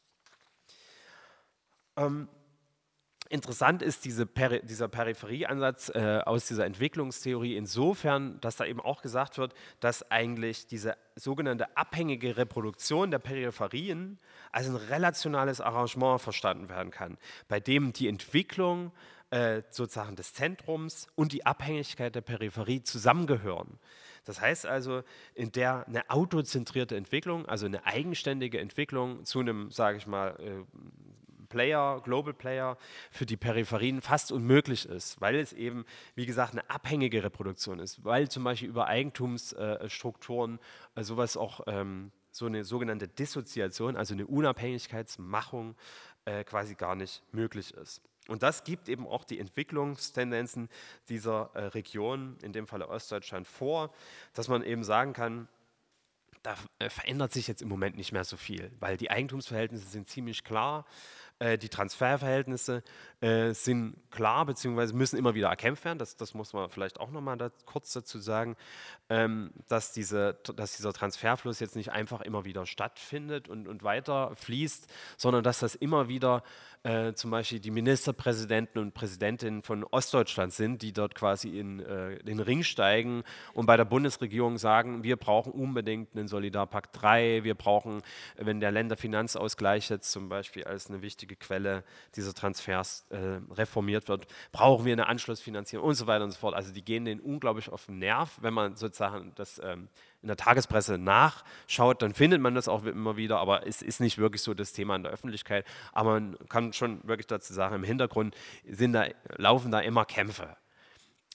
Interessant ist dieser Peripherieansatz aus dieser Entwicklungstheorie insofern, dass da eben auch gesagt wird, dass eigentlich diese sogenannte abhängige Reproduktion der Peripherien als ein relationales Arrangement verstanden werden kann, bei dem die Entwicklung sozusagen des Zentrums und die Abhängigkeit der Peripherie zusammengehören. Das heißt also, in der eine autozentrierte Entwicklung, also eine eigenständige Entwicklung zu einem, sage ich mal, Global Player für die Peripherien fast unmöglich ist, weil es eben, wie gesagt, eine abhängige Reproduktion ist, weil zum Beispiel über Eigentumsstrukturen sowas auch so eine sogenannte Dissoziation, also eine Unabhängigkeitsmachung quasi gar nicht möglich ist. Und das gibt eben auch die Entwicklungstendenzen dieser Region, in dem Falle Ostdeutschland, vor, dass man eben sagen kann, da verändert sich jetzt im Moment nicht mehr so viel, weil die Eigentumsverhältnisse sind ziemlich klar, die Transferverhältnisse sind klar, beziehungsweise müssen immer wieder erkämpft werden. Das muss man vielleicht auch nochmal kurz dazu sagen, dass dieser Transferfluss jetzt nicht einfach immer wieder stattfindet und weiter fließt, sondern dass das immer wieder zum Beispiel die Ministerpräsidenten und Präsidentinnen von Ostdeutschland sind, die dort quasi in den Ring steigen und bei der Bundesregierung sagen, wir brauchen unbedingt einen Solidarpakt 3, wir brauchen, wenn der Länderfinanzausgleich jetzt zum Beispiel als eine wichtige Quelle dieser Transfers reformiert wird, brauchen wir eine Anschlussfinanzierung und so weiter und so fort. Also die gehen denen unglaublich auf den Nerv. Wenn man sozusagen das in der Tagespresse nachschaut, dann findet man das auch immer wieder, aber es ist nicht wirklich so das Thema in der Öffentlichkeit. Aber man kann schon wirklich dazu sagen, im Hintergrund laufen da immer Kämpfe.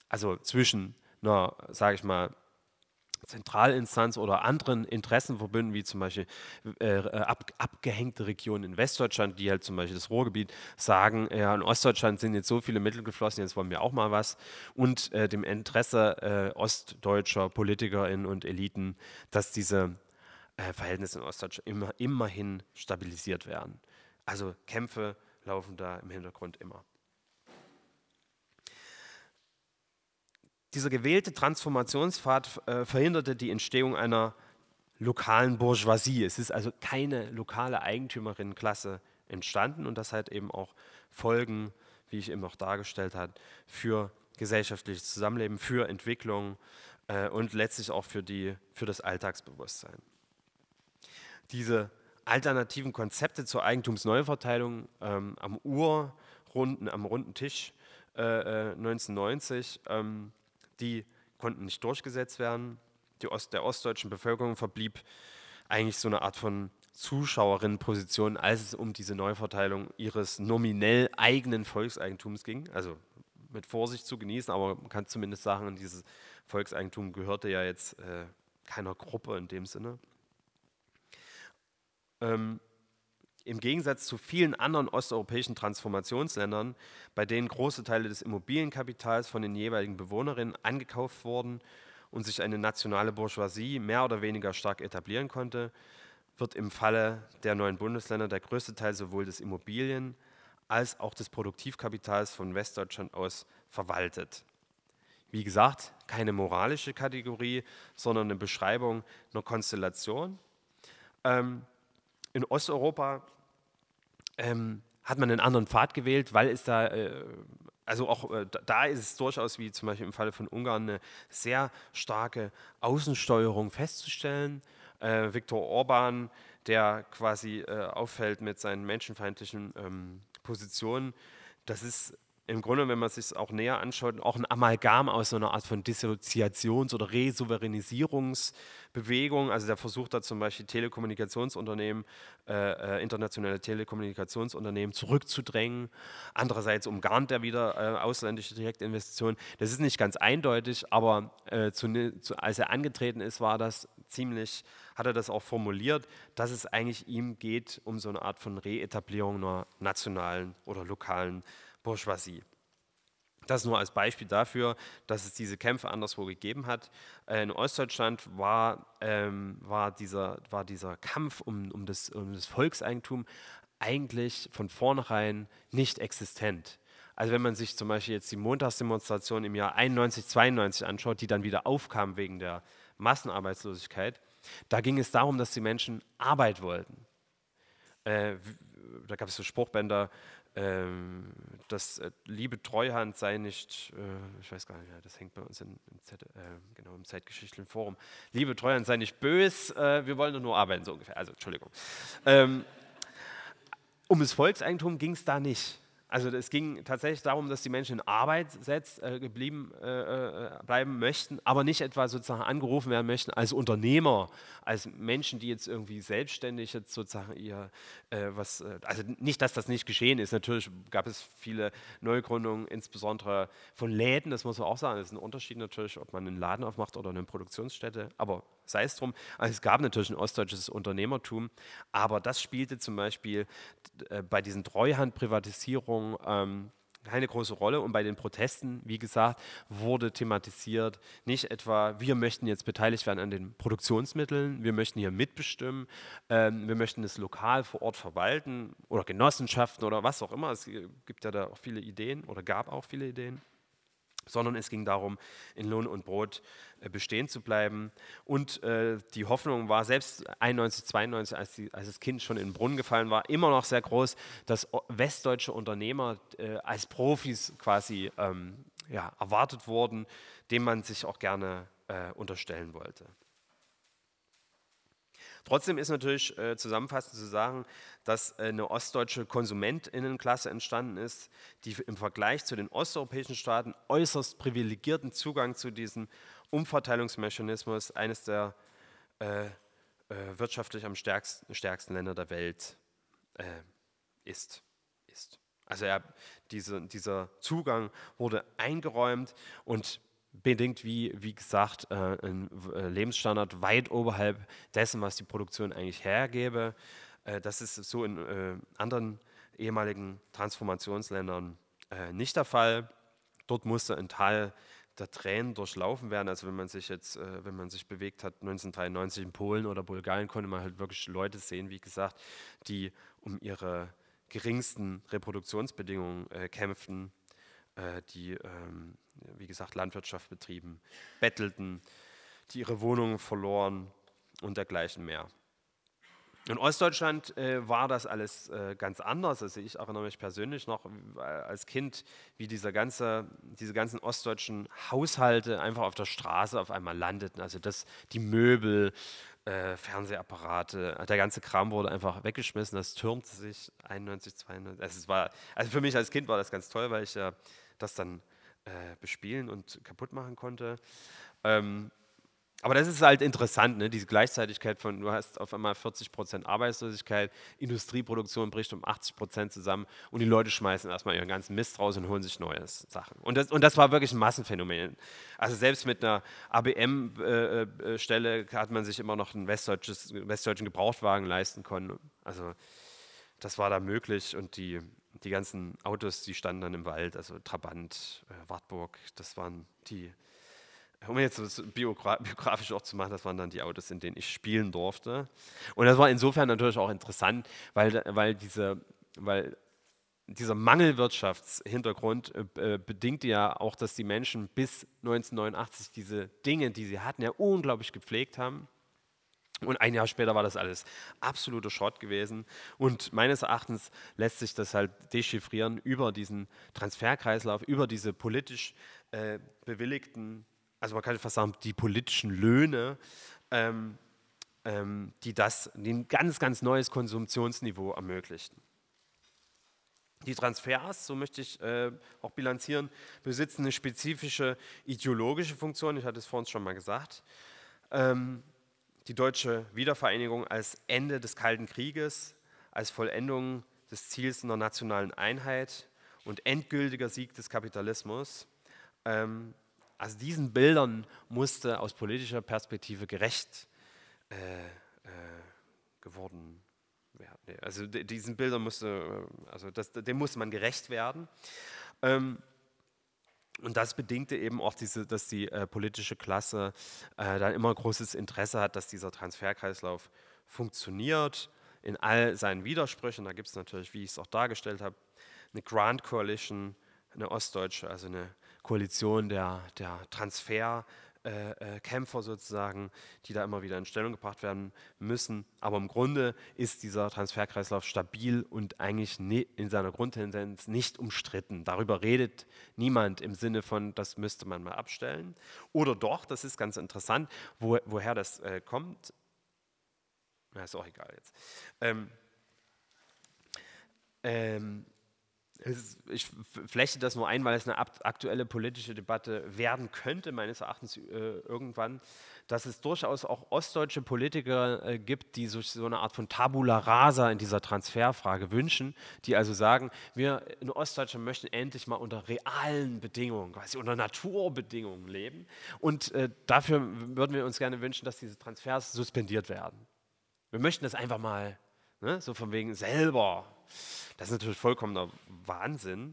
also zwischen einer, sage ich mal, Zentralinstanz oder anderen Interessenverbünden, wie zum Beispiel abgehängte Regionen in Westdeutschland, die halt zum Beispiel das Ruhrgebiet sagen, ja, in Ostdeutschland sind jetzt so viele Mittel geflossen, jetzt wollen wir auch mal was, und dem Interesse ostdeutscher PolitikerInnen und Eliten, dass diese Verhältnisse in Ostdeutschland immerhin stabilisiert werden. Also Kämpfe laufen da im Hintergrund immer. Dieser gewählte Transformationspfad verhinderte die Entstehung einer lokalen Bourgeoisie. Es ist also keine lokale Eigentümerinnenklasse entstanden und das hat eben auch Folgen, wie ich eben auch dargestellt habe, für gesellschaftliches Zusammenleben, für Entwicklung und letztlich auch für das Alltagsbewusstsein. Diese alternativen Konzepte zur Eigentumsneuverteilung am runden Tisch 1990, die konnten nicht durchgesetzt werden. Der ostdeutschen Bevölkerung verblieb eigentlich so eine Art von Zuschauerinnenposition, als es um diese Neuverteilung ihres nominell eigenen Volkseigentums ging. Also mit Vorsicht zu genießen, aber man kann zumindest sagen, dieses Volkseigentum gehörte ja jetzt keiner Gruppe in dem Sinne. Im Gegensatz zu vielen anderen osteuropäischen Transformationsländern, bei denen große Teile des Immobilienkapitals von den jeweiligen Bewohnerinnen angekauft wurden und sich eine nationale Bourgeoisie mehr oder weniger stark etablieren konnte, wird im Falle der neuen Bundesländer der größte Teil sowohl des Immobilien- als auch des Produktivkapitals von Westdeutschland aus verwaltet. Wie gesagt, keine moralische Kategorie, sondern eine Beschreibung einer Konstellation. In Osteuropa hat man einen anderen Pfad gewählt, weil es da, da ist es durchaus, wie zum Beispiel im Falle von Ungarn, eine sehr starke Außensteuerung festzustellen. Viktor Orban, der quasi auffällt mit seinen menschenfeindlichen Positionen, das ist im Grunde, wenn man sich es auch näher anschaut, auch ein Amalgam aus so einer Art von Dissoziations- oder Resouveränisierungsbewegung. Also der versucht da zum Beispiel Telekommunikationsunternehmen, internationale Telekommunikationsunternehmen zurückzudrängen. Andererseits umgarnt er wieder ausländische Direktinvestitionen. Das ist nicht ganz eindeutig, aber als er angetreten ist, hat er das auch formuliert, dass es eigentlich ihm geht um so eine Art von Reetablierung einer nationalen oder lokalen Bourgeoisie. Das nur als Beispiel dafür, dass es diese Kämpfe anderswo gegeben hat. In Ostdeutschland war dieser Kampf um das Volkseigentum eigentlich von vornherein nicht existent. Also wenn man sich zum Beispiel jetzt die Montagsdemonstration im Jahr 91, 92 anschaut, die dann wieder aufkam wegen der Massenarbeitslosigkeit, da ging es darum, dass die Menschen Arbeit wollten. Da gab es so Spruchbänder, dass Liebe Treuhand sei nicht, ich weiß gar nicht mehr, das hängt bei uns im Zeitgeschichtlichen Forum. Liebe Treuhand sei nicht bös, wir wollen nur arbeiten, so ungefähr. Also, Entschuldigung. Um das Volkseigentum ging es da nicht. Also es ging tatsächlich darum, dass die Menschen in Arbeit bleiben möchten, aber nicht etwa sozusagen angerufen werden möchten als Unternehmer, als Menschen, die jetzt irgendwie selbstständig jetzt sozusagen also nicht, dass das nicht geschehen ist. Natürlich gab es viele Neugründungen, insbesondere von Läden, das muss man auch sagen. Das ist ein Unterschied natürlich, ob man einen Laden aufmacht oder eine Produktionsstätte, aber sei es drum. Also es gab natürlich ein ostdeutsches Unternehmertum, aber das spielte zum Beispiel bei diesen Treuhandprivatisierungen keine große Rolle. Und bei den Protesten, wie gesagt, wurde thematisiert, nicht etwa, wir möchten jetzt beteiligt werden an den Produktionsmitteln, wir möchten hier mitbestimmen, wir möchten es lokal vor Ort verwalten oder Genossenschaften oder was auch immer. Es gibt ja da auch viele Ideen oder gab auch viele Ideen. Sondern es ging darum, in Lohn und Brot bestehen zu bleiben. Und die Hoffnung war selbst 91, 92, als das Kind schon in den Brunnen gefallen war, immer noch sehr groß, dass westdeutsche Unternehmer als Profis quasi erwartet wurden, dem man sich auch gerne unterstellen wollte. Trotzdem ist natürlich zusammenfassend zu sagen, dass eine ostdeutsche KonsumentInnenklasse entstanden ist, die im Vergleich zu den osteuropäischen Staaten äußerst privilegierten Zugang zu diesem Umverteilungsmechanismus eines der wirtschaftlich am stärksten Länder der Welt ist. Also dieser Zugang wurde eingeräumt und bedingt, wie gesagt, ein Lebensstandard weit oberhalb dessen, was die Produktion eigentlich hergebe. Das ist so in anderen ehemaligen Transformationsländern nicht der Fall. Dort musste ein Teil der Tränen durchlaufen werden. Also wenn man sich bewegt hat 1993 in Polen oder Bulgarien, konnte man halt wirklich Leute sehen, wie gesagt, die um ihre geringsten Reproduktionsbedingungen kämpften, die, wie gesagt, Landwirtschaft betrieben, bettelten, die ihre Wohnungen verloren und dergleichen mehr. In Ostdeutschland war das alles ganz anders. Also ich erinnere mich persönlich noch als Kind, wie diese ganzen ostdeutschen Haushalte einfach auf der Straße auf einmal landeten. Also die Möbel, Fernsehapparate, der ganze Kram wurde einfach weggeschmissen. Das türmte sich 91, 92. Also für mich als Kind war das ganz toll, weil ich ja das dann bespielen und kaputt machen konnte. Aber das ist halt interessant, ne? Diese Gleichzeitigkeit von, du hast auf einmal 40% Arbeitslosigkeit, Industrieproduktion bricht um 80% zusammen und die Leute schmeißen erstmal ihren ganzen Mist raus und holen sich neue Sachen. Und das war wirklich ein Massenphänomen. Also selbst mit einer ABM-Stelle hat man sich immer noch einen westdeutschen Gebrauchtwagen leisten können. Also das war da möglich und die ganzen Autos, die standen dann im Wald, also Trabant, Wartburg, das waren die. Um jetzt das biografisch auch zu machen, das waren dann die Autos, in denen ich spielen durfte. Und das war insofern natürlich auch interessant, weil dieser Mangelwirtschaftshintergrund bedingte ja auch, dass die Menschen bis 1989 diese Dinge, die sie hatten, ja unglaublich gepflegt haben. Und ein Jahr später war das alles absoluter Schrott gewesen. Und meines Erachtens lässt sich das halt dechiffrieren über diesen Transferkreislauf, über diese politisch bewilligten, also man kann fast sagen, die politischen Löhne, die ein ganz, ganz neues Konsumtionsniveau ermöglichten. Die Transfers, so möchte ich auch bilanzieren, besitzen eine spezifische ideologische Funktion, ich hatte es vorhin schon mal gesagt. Die deutsche Wiedervereinigung als Ende des Kalten Krieges, als Vollendung des Ziels einer nationalen Einheit und endgültiger Sieg des Kapitalismus. Also diesen Bildern musste aus politischer Perspektive gerecht geworden werden. Also diesen Bildern dem musste man gerecht werden. Und das bedingte eben auch, dass die politische Klasse dann immer großes Interesse hat, dass dieser Transferkreislauf funktioniert in all seinen Widersprüchen. Da gibt es natürlich, wie ich es auch dargestellt habe, eine Grand Coalition, eine ostdeutsche, also eine Koalition der Transferkämpfer sozusagen, die da immer wieder in Stellung gebracht werden müssen. Aber im Grunde ist dieser Transferkreislauf stabil und eigentlich in seiner Grundtendenz nicht umstritten. Darüber redet niemand im Sinne von, das müsste man mal abstellen. Oder doch, das ist ganz interessant, woher das kommt. Na, ist auch egal jetzt. Ich flechte das nur ein, weil es eine aktuelle politische Debatte werden könnte, meines Erachtens irgendwann, dass es durchaus auch ostdeutsche Politiker gibt, die sich so eine Art von Tabula rasa in dieser Transferfrage wünschen, die also sagen, wir in Ostdeutschland möchten endlich mal unter realen Bedingungen, quasi unter Naturbedingungen leben und dafür würden wir uns gerne wünschen, dass diese Transfers suspendiert werden. Wir möchten das einfach mal, ne, so von wegen selber. Das ist natürlich vollkommener Wahnsinn.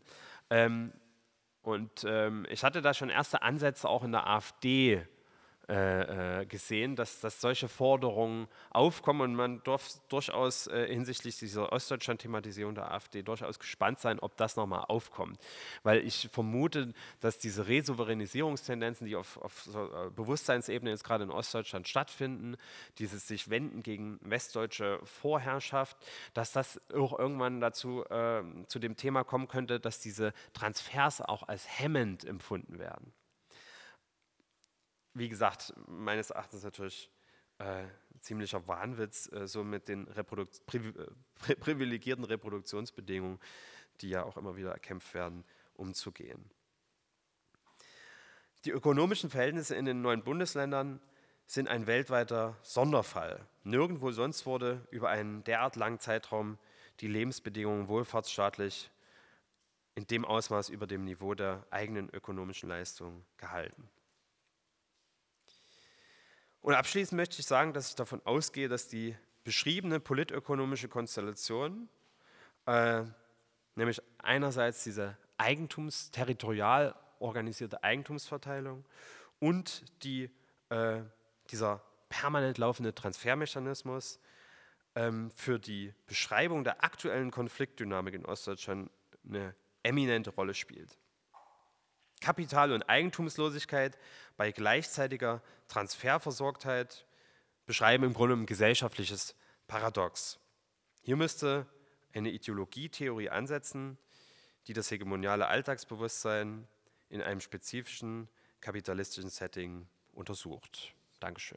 Ich hatte da schon erste Ansätze auch in der AfD gesehen, dass solche Forderungen aufkommen und man darf durchaus hinsichtlich dieser Ostdeutschland-Thematisierung der AfD durchaus gespannt sein, ob das nochmal aufkommt. Weil ich vermute, dass diese Resouveränisierungstendenzen, die auf so Bewusstseinsebene jetzt gerade in Ostdeutschland stattfinden, dieses sich wenden gegen westdeutsche Vorherrschaft, dass das auch irgendwann zu dem Thema kommen könnte, dass diese Transfers auch als hemmend empfunden werden. Wie gesagt, meines Erachtens natürlich ziemlicher Wahnwitz, so mit den privilegierten Reproduktionsbedingungen, die ja auch immer wieder erkämpft werden, umzugehen. Die ökonomischen Verhältnisse in den neuen Bundesländern sind ein weltweiter Sonderfall. Nirgendwo sonst wurde über einen derart langen Zeitraum die Lebensbedingungen wohlfahrtsstaatlich in dem Ausmaß über dem Niveau der eigenen ökonomischen Leistung gehalten. Und abschließend möchte ich sagen, dass ich davon ausgehe, dass die beschriebene politökonomische Konstellation, nämlich einerseits diese territorial organisierte Eigentumsverteilung und dieser permanent laufende Transfermechanismus für die Beschreibung der aktuellen Konfliktdynamik in Ostdeutschland eine eminente Rolle spielt. Kapital- und Eigentumslosigkeit bei gleichzeitiger Transferversorgtheit beschreiben im Grunde ein gesellschaftliches Paradox. Hier müsste eine Ideologietheorie ansetzen, die das hegemoniale Alltagsbewusstsein in einem spezifischen kapitalistischen Setting untersucht. Dankeschön.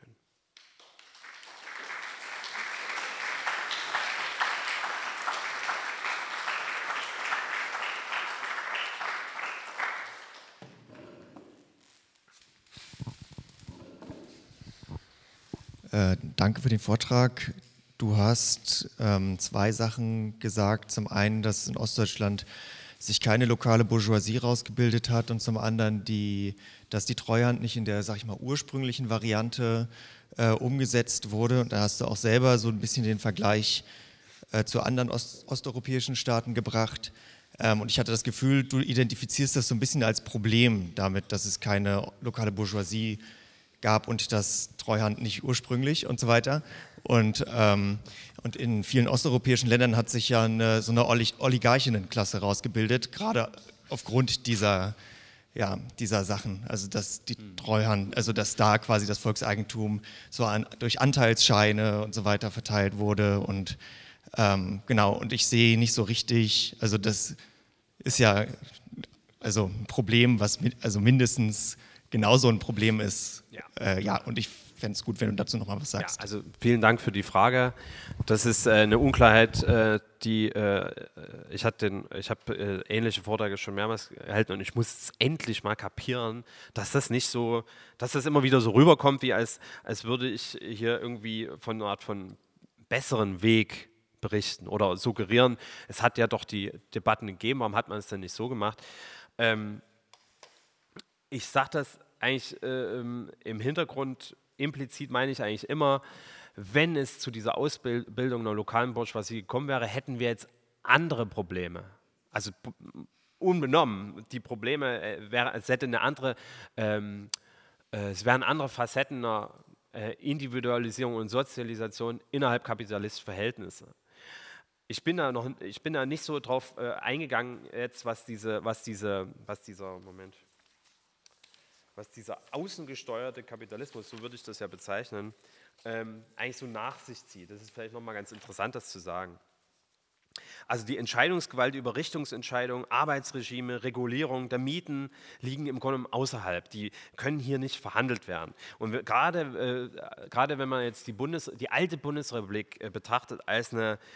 Danke für den Vortrag. Du hast 2 Sachen gesagt. Zum einen, dass in Ostdeutschland sich keine lokale Bourgeoisie rausgebildet hat und zum anderen, dass die Treuhand nicht in der, sag ich mal, ursprünglichen Variante umgesetzt wurde. Und da hast du auch selber so ein bisschen den Vergleich zu anderen osteuropäischen Staaten gebracht. Und ich hatte das Gefühl, du identifizierst das so ein bisschen als Problem damit, dass es keine lokale Bourgeoisie gab und das Treuhand nicht ursprünglich und so weiter. Und in vielen osteuropäischen Ländern hat sich ja so eine Oligarchinnenklasse rausgebildet, gerade aufgrund dieser Sachen, also dass die Treuhand, also dass da quasi das Volkseigentum so durch Anteilsscheine und so weiter verteilt wurde und genau, und ich sehe nicht so richtig, also das ist ja also ein Problem, was also mindestens genauso ein Problem ist. Ja, und ich fände es gut, wenn du dazu nochmal was sagst. Ja, also vielen Dank für die Frage. Das ist eine Unklarheit, die ich habe ähnliche Vorträge schon mehrmals gehalten und ich muss es endlich mal kapieren, dass das nicht so, dass das immer wieder so rüberkommt, wie als würde ich hier irgendwie von einer Art von besseren Weg berichten oder suggerieren. Es hat ja doch die Debatten gegeben, warum hat man es denn nicht so gemacht? Ich sage das eigentlich im Hintergrund, implizit meine ich eigentlich immer, wenn es zu dieser Ausbildung einer lokalen Bourgeoisie gekommen wäre, hätten wir jetzt andere Probleme. Also unbenommen, die Probleme, es wären andere Facetten einer Individualisierung und Sozialisation innerhalb kapitalistischer Verhältnisse. Ich bin da nicht so drauf eingegangen, jetzt was dieser außengesteuerte Kapitalismus, so würde ich das ja bezeichnen, eigentlich so nach sich zieht. Das ist vielleicht nochmal ganz interessant, das zu sagen. Also die Entscheidungsgewalt über Richtungsentscheidungen, Arbeitsregime, Regulierung der Mieten liegen im Grunde außerhalb. Die können hier nicht verhandelt werden. Und gerade wenn man jetzt die alte Bundesrepublik betrachtet als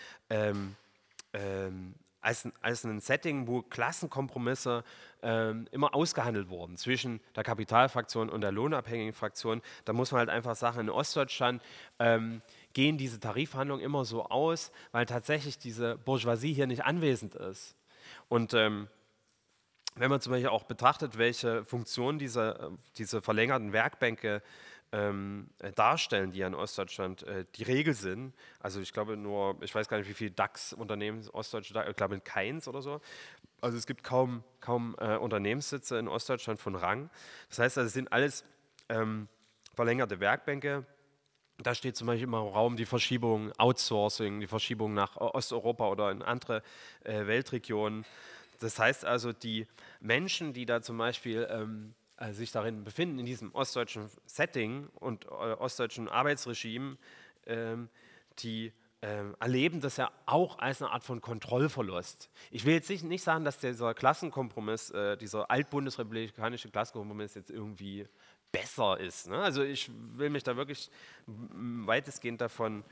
ein Setting, wo Klassenkompromisse immer ausgehandelt wurden zwischen der Kapitalfraktion und der lohnabhängigen Fraktion, da muss man halt einfach sagen, in Ostdeutschland gehen diese Tarifverhandlungen immer so aus, weil tatsächlich diese Bourgeoisie hier nicht anwesend ist. Und wenn man zum Beispiel auch betrachtet, welche Funktion diese verlängerten Werkbänke darstellen, die ja in Ostdeutschland die Regel sind. Also ich glaube ich weiß gar nicht, wie viele DAX-Unternehmen ostdeutsche, ich glaube keins oder so. Also es gibt kaum Unternehmenssitze in Ostdeutschland von Rang. Das heißt, es sind alles verlängerte Werkbänke. Da steht zum Beispiel immer im Raum die Verschiebung, Outsourcing, die Verschiebung nach Osteuropa oder in andere Weltregionen. Das heißt also, die Menschen, die da zum Beispiel sich darin befinden, in diesem ostdeutschen Setting und ostdeutschen Arbeitsregime, die erleben das ja auch als eine Art von Kontrollverlust. Ich will jetzt nicht sagen, dass dieser Klassenkompromiss, dieser altbundesrepublikanische Klassenkompromiss jetzt irgendwie besser ist. Ne? Also ich will mich da wirklich weitestgehend davon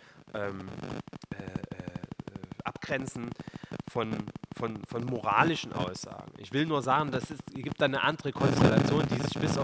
abgrenzen von moralischen Aussagen. Ich will nur sagen, es gibt da eine andere Konstellation, die sich bis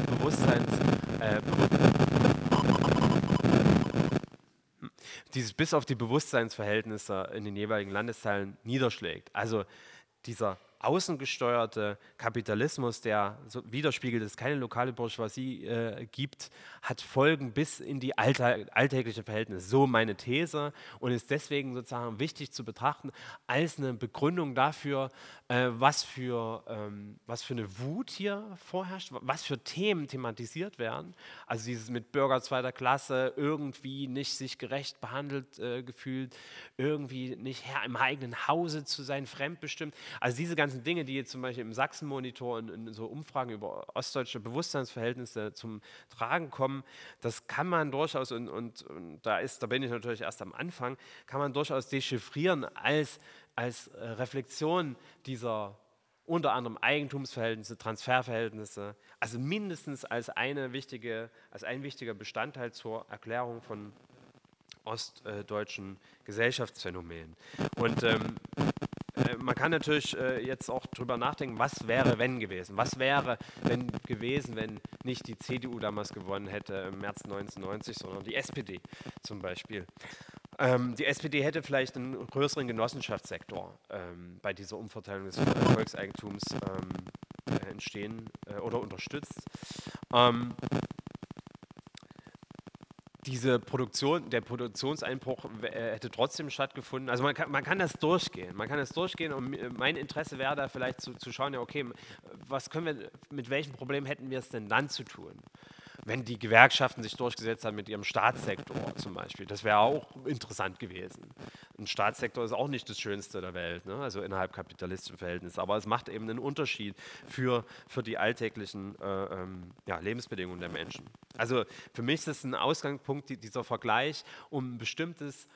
auf die Bewusstseinsverhältnisse in den jeweiligen Landesteilen niederschlägt. Also dieser außengesteuerte Kapitalismus, der so widerspiegelt, dass es keine lokale Bourgeoisie gibt, hat Folgen bis in die alltäglichen Verhältnisse. So meine These und ist deswegen sozusagen wichtig zu betrachten als eine Begründung dafür, was für eine Wut hier vorherrscht, was für Themen thematisiert werden. Also dieses mit Bürger zweiter Klasse, irgendwie nicht sich gerecht behandelt gefühlt, irgendwie nicht Herr im eigenen Hause zu sein, fremdbestimmt. Also diese ganzen Dinge, die jetzt zum Beispiel im Sachsen-Monitor in so Umfragen über ostdeutsche Bewusstseinsverhältnisse zum Tragen kommen, das kann man durchaus, und da bin ich natürlich erst am Anfang, kann man durchaus dechiffrieren als Reflexion dieser unter anderem Eigentumsverhältnisse, Transferverhältnisse, also mindestens als ein wichtiger Bestandteil zur Erklärung von ostdeutschen Gesellschaftsphänomenen. Und man kann natürlich jetzt auch drüber nachdenken, was wäre, wenn gewesen? Was wäre, wenn gewesen, wenn nicht die CDU damals gewonnen hätte im März 1990, sondern die SPD zum Beispiel? Die SPD hätte vielleicht einen größeren Genossenschaftssektor bei dieser Umverteilung des Volkseigentums entstehen oder unterstützt. Der Produktionseinbruch hätte trotzdem stattgefunden. Also man kann das durchgehen. Und mein Interesse wäre da vielleicht zu schauen, ja okay, mit welchen Problemen hätten wir es denn dann zu tun? Wenn die Gewerkschaften sich durchgesetzt haben mit ihrem Staatssektor zum Beispiel. Das wäre auch interessant gewesen. Ein Staatssektor ist auch nicht das Schönste der Welt, ne? Also innerhalb kapitalistischen Verhältnissen. Aber es macht eben einen Unterschied für die alltäglichen Lebensbedingungen der Menschen. Also für mich ist es ein Ausgangspunkt, dieser Vergleich, um ein bestimmtes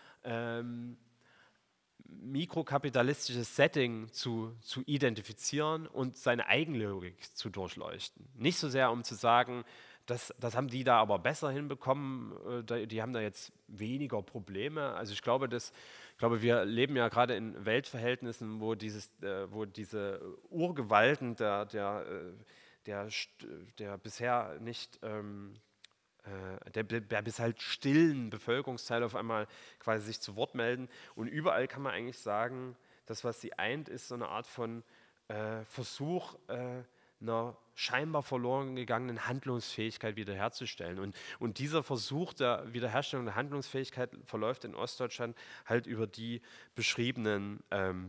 mikrokapitalistisches Setting zu identifizieren und seine Eigenlogik zu durchleuchten. Nicht so sehr, um zu sagen, das haben die da aber besser hinbekommen, die haben da jetzt weniger Probleme. Also ich glaube, wir leben ja gerade in Weltverhältnissen, wo diese Urgewalten der bisher nicht, der bis halt stillen Bevölkerungsteile auf einmal quasi sich zu Wort melden. Und überall kann man eigentlich sagen, das, was sie eint, ist so eine Art von Versuch, einer scheinbar verloren gegangenen Handlungsfähigkeit wiederherzustellen. Und dieser Versuch der Wiederherstellung der Handlungsfähigkeit verläuft in Ostdeutschland halt über diesen beschriebenen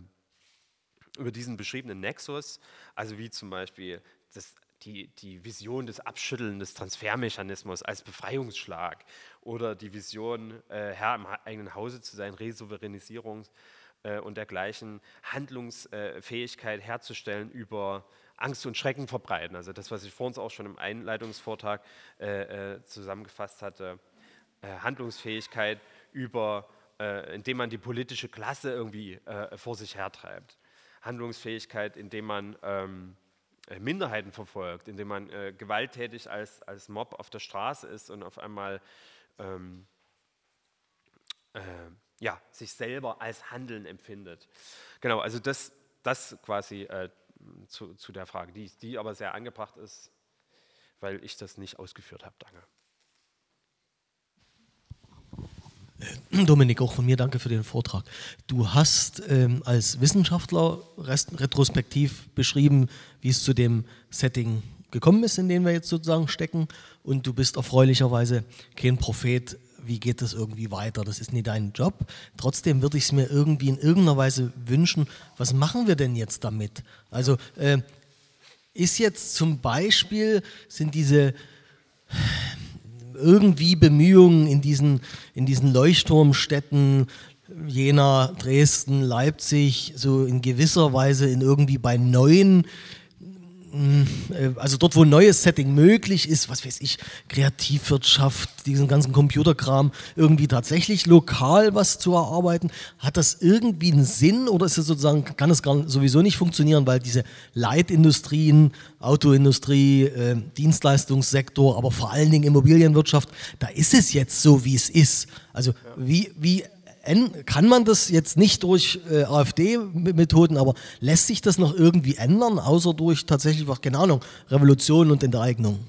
Nexus, also wie zum Beispiel die Vision des Abschütteln des Transfermechanismus als Befreiungsschlag oder die Vision, Herr im eigenen Hause zu sein, Resouveränisierung und dergleichen, Handlungsfähigkeit herzustellen über Angst und Schrecken verbreiten. Also das, was ich vor uns auch schon im Einleitungsvortrag zusammengefasst hatte, Handlungsfähigkeit indem man die politische Klasse irgendwie vor sich hertreibt. Handlungsfähigkeit, indem man Minderheiten verfolgt, indem man gewalttätig als Mob auf der Straße ist und auf einmal sich selber als Handeln empfindet. Genau, also das quasi zu der Frage, die aber sehr angebracht ist, weil ich das nicht ausgeführt habe. Danke. Dominik, auch von mir danke für den Vortrag. Du hast als Wissenschaftler retrospektiv beschrieben, wie es zu dem Setting gekommen ist, in dem wir jetzt sozusagen stecken, und du bist erfreulicherweise kein Prophet, wie geht das irgendwie weiter, das ist nie dein Job. Trotzdem würde ich es mir irgendwie in irgendeiner Weise wünschen, was machen wir denn jetzt damit? Also ist jetzt zum Beispiel, sind diese irgendwie Bemühungen in diesen Leuchtturmstädten, Jena, Dresden, Leipzig, so in gewisser Weise irgendwie bei neuen, also dort, wo ein neues Setting möglich ist, was weiß ich, Kreativwirtschaft, diesen ganzen Computerkram, irgendwie tatsächlich lokal was zu erarbeiten, hat das irgendwie einen Sinn oder ist es sozusagen, kann es sowieso nicht funktionieren, weil diese Leitindustrien, Autoindustrie, Dienstleistungssektor, aber vor allen Dingen Immobilienwirtschaft, da ist es jetzt so, wie es ist. Also wie kann man das jetzt nicht durch AfD-Methoden, aber lässt sich das noch irgendwie ändern, außer durch tatsächlich, keine Ahnung, Revolution und Enteignung?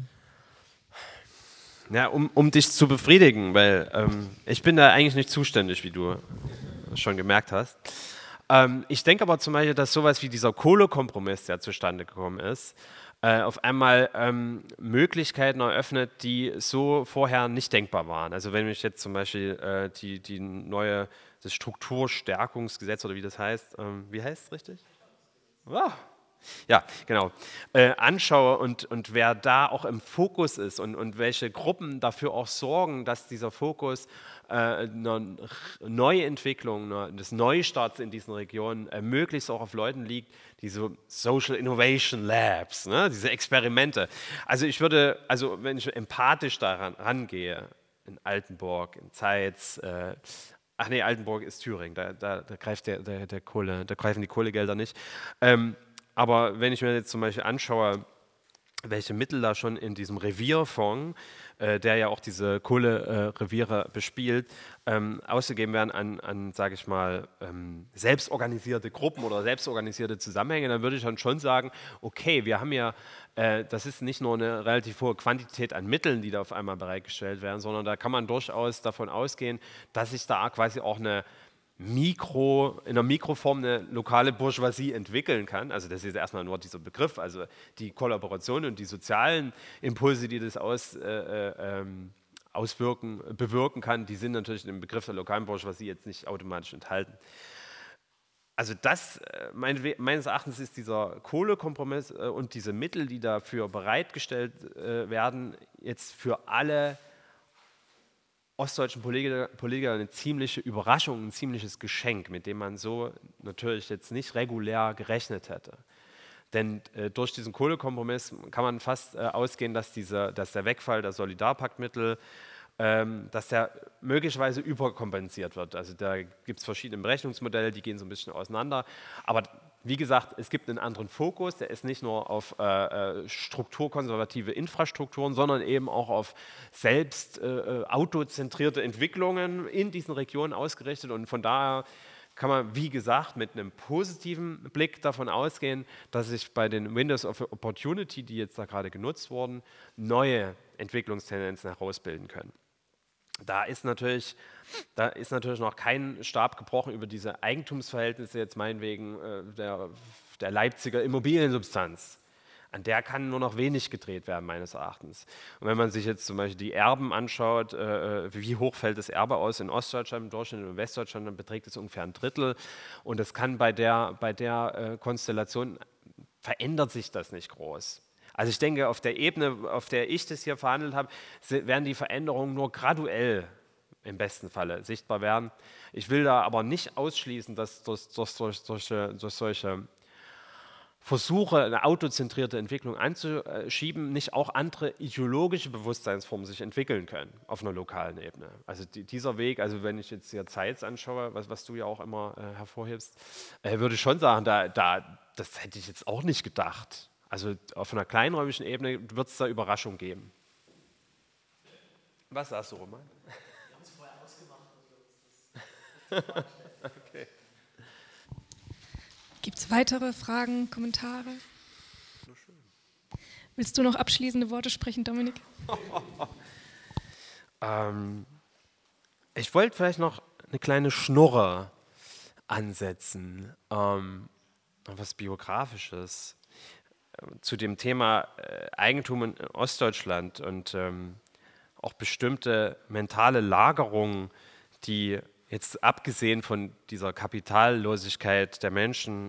Ja, um dich zu befriedigen, weil ich bin da eigentlich nicht zuständig, wie du schon gemerkt hast. Ich denke aber zum Beispiel, dass sowas wie dieser Kohlekompromiss, der zustande gekommen ist, auf einmal Möglichkeiten eröffnet, die so vorher nicht denkbar waren. Also wenn ich jetzt zum Beispiel das Strukturstärkungsgesetz oder wie das heißt, wie heißt es richtig? Wow. Ja, genau. Anschaue und wer da auch im Fokus ist und welche Gruppen dafür auch sorgen, dass dieser Fokus einer Neuentwicklung, des Neustarts in diesen Regionen möglichst auch auf Leuten liegt, diese Social Innovation Labs, ne, diese Experimente. Also wenn ich empathisch daran rangehe, in Altenburg, in Zeitz, Altenburg ist Thüringen, da greift da greifen die Kohlegelder nicht. Aber wenn ich mir jetzt zum Beispiel anschaue, welche Mittel da schon in diesem Revierfonds, der ja auch diese Kohlereviere bespielt, ausgegeben werden an sage ich mal, selbstorganisierte Gruppen oder selbstorganisierte Zusammenhänge, dann würde ich dann schon sagen, okay, wir haben ja, das ist nicht nur eine relativ hohe Quantität an Mitteln, die da auf einmal bereitgestellt werden, sondern da kann man durchaus davon ausgehen, dass sich da quasi auch in einer Mikroform eine lokale Bourgeoisie entwickeln kann. Also das ist erstmal nur dieser Begriff, also die Kollaboration und die sozialen Impulse, die das bewirken kann, die sind natürlich im Begriff der lokalen Bourgeoisie jetzt nicht automatisch enthalten. Also das, meines Erachtens, ist dieser Kohlekompromiss und diese Mittel, die dafür bereitgestellt werden, jetzt für alle ostdeutschen Politiker eine ziemliche Überraschung, ein ziemliches Geschenk, mit dem man so natürlich jetzt nicht regulär gerechnet hätte. Denn durch diesen Kohlekompromiss kann man fast ausgehen, dass der Wegfall der Solidarpaktmittel, dass der möglicherweise überkompensiert wird. Also da gibt es verschiedene Berechnungsmodelle, die gehen so ein bisschen auseinander. Aber wie gesagt, es gibt einen anderen Fokus, der ist nicht nur auf strukturkonservative Infrastrukturen, sondern eben auch auf selbst autozentrierte Entwicklungen in diesen Regionen ausgerichtet. Und von daher kann man, wie gesagt, mit einem positiven Blick davon ausgehen, dass sich bei den Windows of Opportunity, die jetzt da gerade genutzt wurden, neue Entwicklungstendenzen herausbilden können. Da ist natürlich noch kein Stab gebrochen über diese Eigentumsverhältnisse, jetzt meinetwegen der Leipziger Immobiliensubstanz. An der kann nur noch wenig gedreht werden, meines Erachtens. Und wenn man sich jetzt zum Beispiel die Erben anschaut, wie hoch fällt das Erbe aus in Ostdeutschland im Durchschnitt und in Westdeutschland, dann beträgt es ungefähr ein Drittel. Und das kann bei der Konstellation, verändert sich das nicht groß. Also ich denke, auf der Ebene, auf der ich das hier verhandelt habe, werden die Veränderungen nur graduell im besten Falle sichtbar werden. Ich will da aber nicht ausschließen, dass durch solche Versuche, eine autozentrierte Entwicklung anzuschieben, nicht auch andere ideologische Bewusstseinsformen sich entwickeln können auf einer lokalen Ebene. Also dieser Weg, also wenn ich jetzt hier Zeitz anschaue, was du ja auch immer hervorhebst, würde ich schon sagen, das hätte ich jetzt auch nicht gedacht. Also auf einer kleinräumigen Ebene wird es da Überraschungen geben. Was sagst du, Roman? Wir haben es vorher ausgemacht. Okay. Gibt es weitere Fragen, Kommentare? Willst du noch abschließende Worte sprechen, Dominik? Ich wollte vielleicht noch eine kleine Schnurre ansetzen, was Biografisches. Zu dem Thema Eigentum in Ostdeutschland und auch bestimmte mentale Lagerungen, die jetzt abgesehen von dieser Kapitallosigkeit der Menschen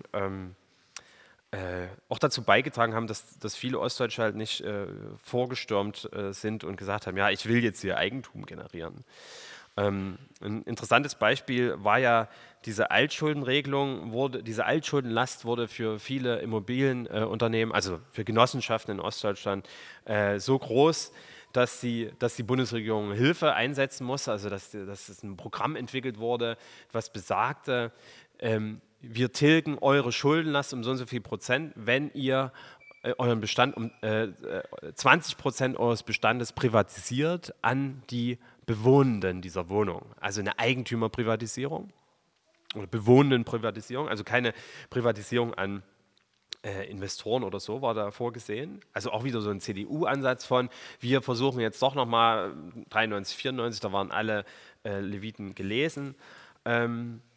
auch dazu beigetragen haben, dass viele Ostdeutsche halt nicht vorgestürmt sind und gesagt haben, ja, ich will jetzt hier Eigentum generieren. Ein interessantes Beispiel war ja diese Altschuldenregelung, diese Altschuldenlast wurde für viele Immobilienunternehmen, also für Genossenschaften in Ostdeutschland, so groß, dass die Bundesregierung Hilfe einsetzen muss, also dass es ein Programm entwickelt wurde, was besagte, wir tilgen eure Schuldenlast um so und so viel Prozent, wenn ihr euren Bestand 20% eures Bestandes privatisiert an die Bewohnenden dieser Wohnung. Also eine Eigentümerprivatisierung oder Bewohnendenprivatisierung, also keine Privatisierung an Investoren oder so war da vorgesehen. Also auch wieder so ein CDU-Ansatz von, wir versuchen jetzt doch nochmal, 93, 94, da waren alle Leviten gelesen,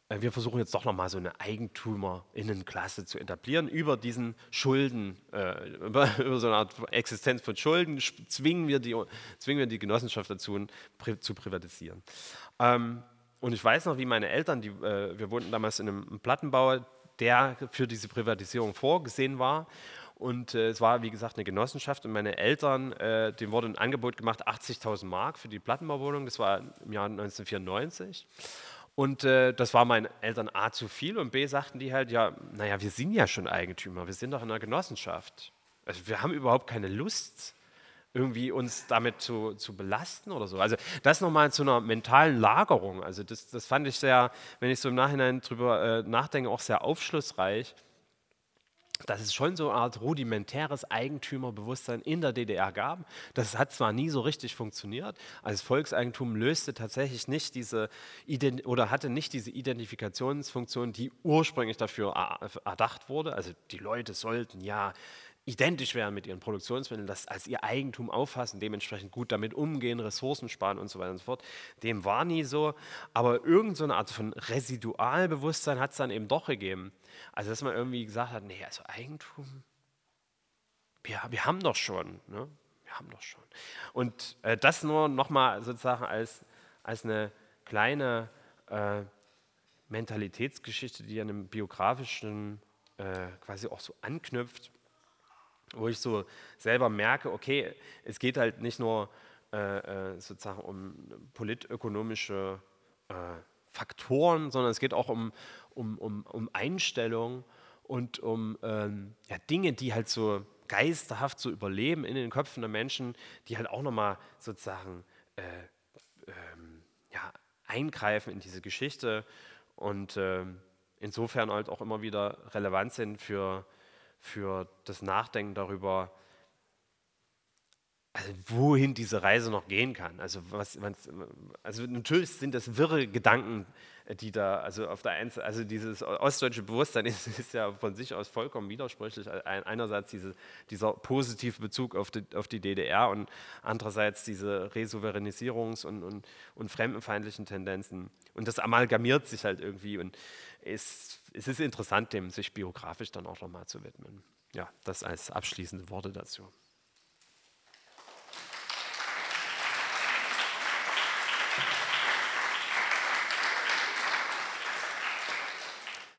wir versuchen jetzt doch nochmal so eine Eigentümerinnenklasse zu etablieren. Über diesen Schulden, über so eine Art Existenz von Schulden, zwingen wir die Genossenschaft dazu, zu privatisieren. Und ich weiß noch, wie meine Eltern, wir wohnten damals in einem Plattenbau, der für diese Privatisierung vorgesehen war. Und es war, wie gesagt, eine Genossenschaft. Und meine Eltern, denen wurde ein Angebot gemacht, 80.000 Mark für die Plattenbauwohnung. Das war im Jahr 1994. Und das war meinen Eltern A zu viel und B sagten die halt, ja, naja, wir sind ja schon Eigentümer, wir sind doch in einer Genossenschaft. Also wir haben überhaupt keine Lust, irgendwie uns damit zu belasten oder so. Also das nochmal zu einer mentalen Lagerung. Also das fand ich sehr, wenn ich so im Nachhinein drüber nachdenke, auch sehr aufschlussreich, dass es schon so eine Art rudimentäres Eigentümerbewusstsein in der DDR gab. Das hat zwar nie so richtig funktioniert, also das Volkseigentum löste tatsächlich nicht hatte nicht diese Identifikationsfunktion, die ursprünglich dafür erdacht wurde. Also die Leute sollten ja identisch werden mit ihren Produktionsmitteln, das als ihr Eigentum auffassen, dementsprechend gut damit umgehen, Ressourcen sparen und so weiter und so fort. Dem war nie so, aber irgend so eine Art von Residualbewusstsein hat es dann eben doch gegeben. Also dass man irgendwie gesagt hat, nee, also Eigentum, wir haben doch schon, ne? Wir haben doch schon. Und das nur nochmal sozusagen als eine kleine Mentalitätsgeschichte, die an einem biografischen quasi auch so anknüpft, wo ich so selber merke, okay, es geht halt nicht nur sozusagen um politökonomische Faktoren, sondern es geht auch um Einstellung und um Dinge, die halt so geisterhaft so überleben in den Köpfen der Menschen, die halt auch nochmal sozusagen eingreifen in diese Geschichte und insofern halt auch immer wieder relevant sind für das Nachdenken darüber, also wohin diese Reise noch gehen kann. Also natürlich sind das wirre Gedanken, die da, also auf der einen Seite, also dieses ostdeutsche Bewusstsein ist ja von sich aus vollkommen widersprüchlich. Einerseits dieser positive Bezug auf die DDR und andererseits diese Resouveränisierungs- und fremdenfeindlichen Tendenzen. Und das amalgamiert sich halt irgendwie und es ist interessant, dem sich biografisch dann auch nochmal zu widmen. Ja, das als abschließende Worte dazu.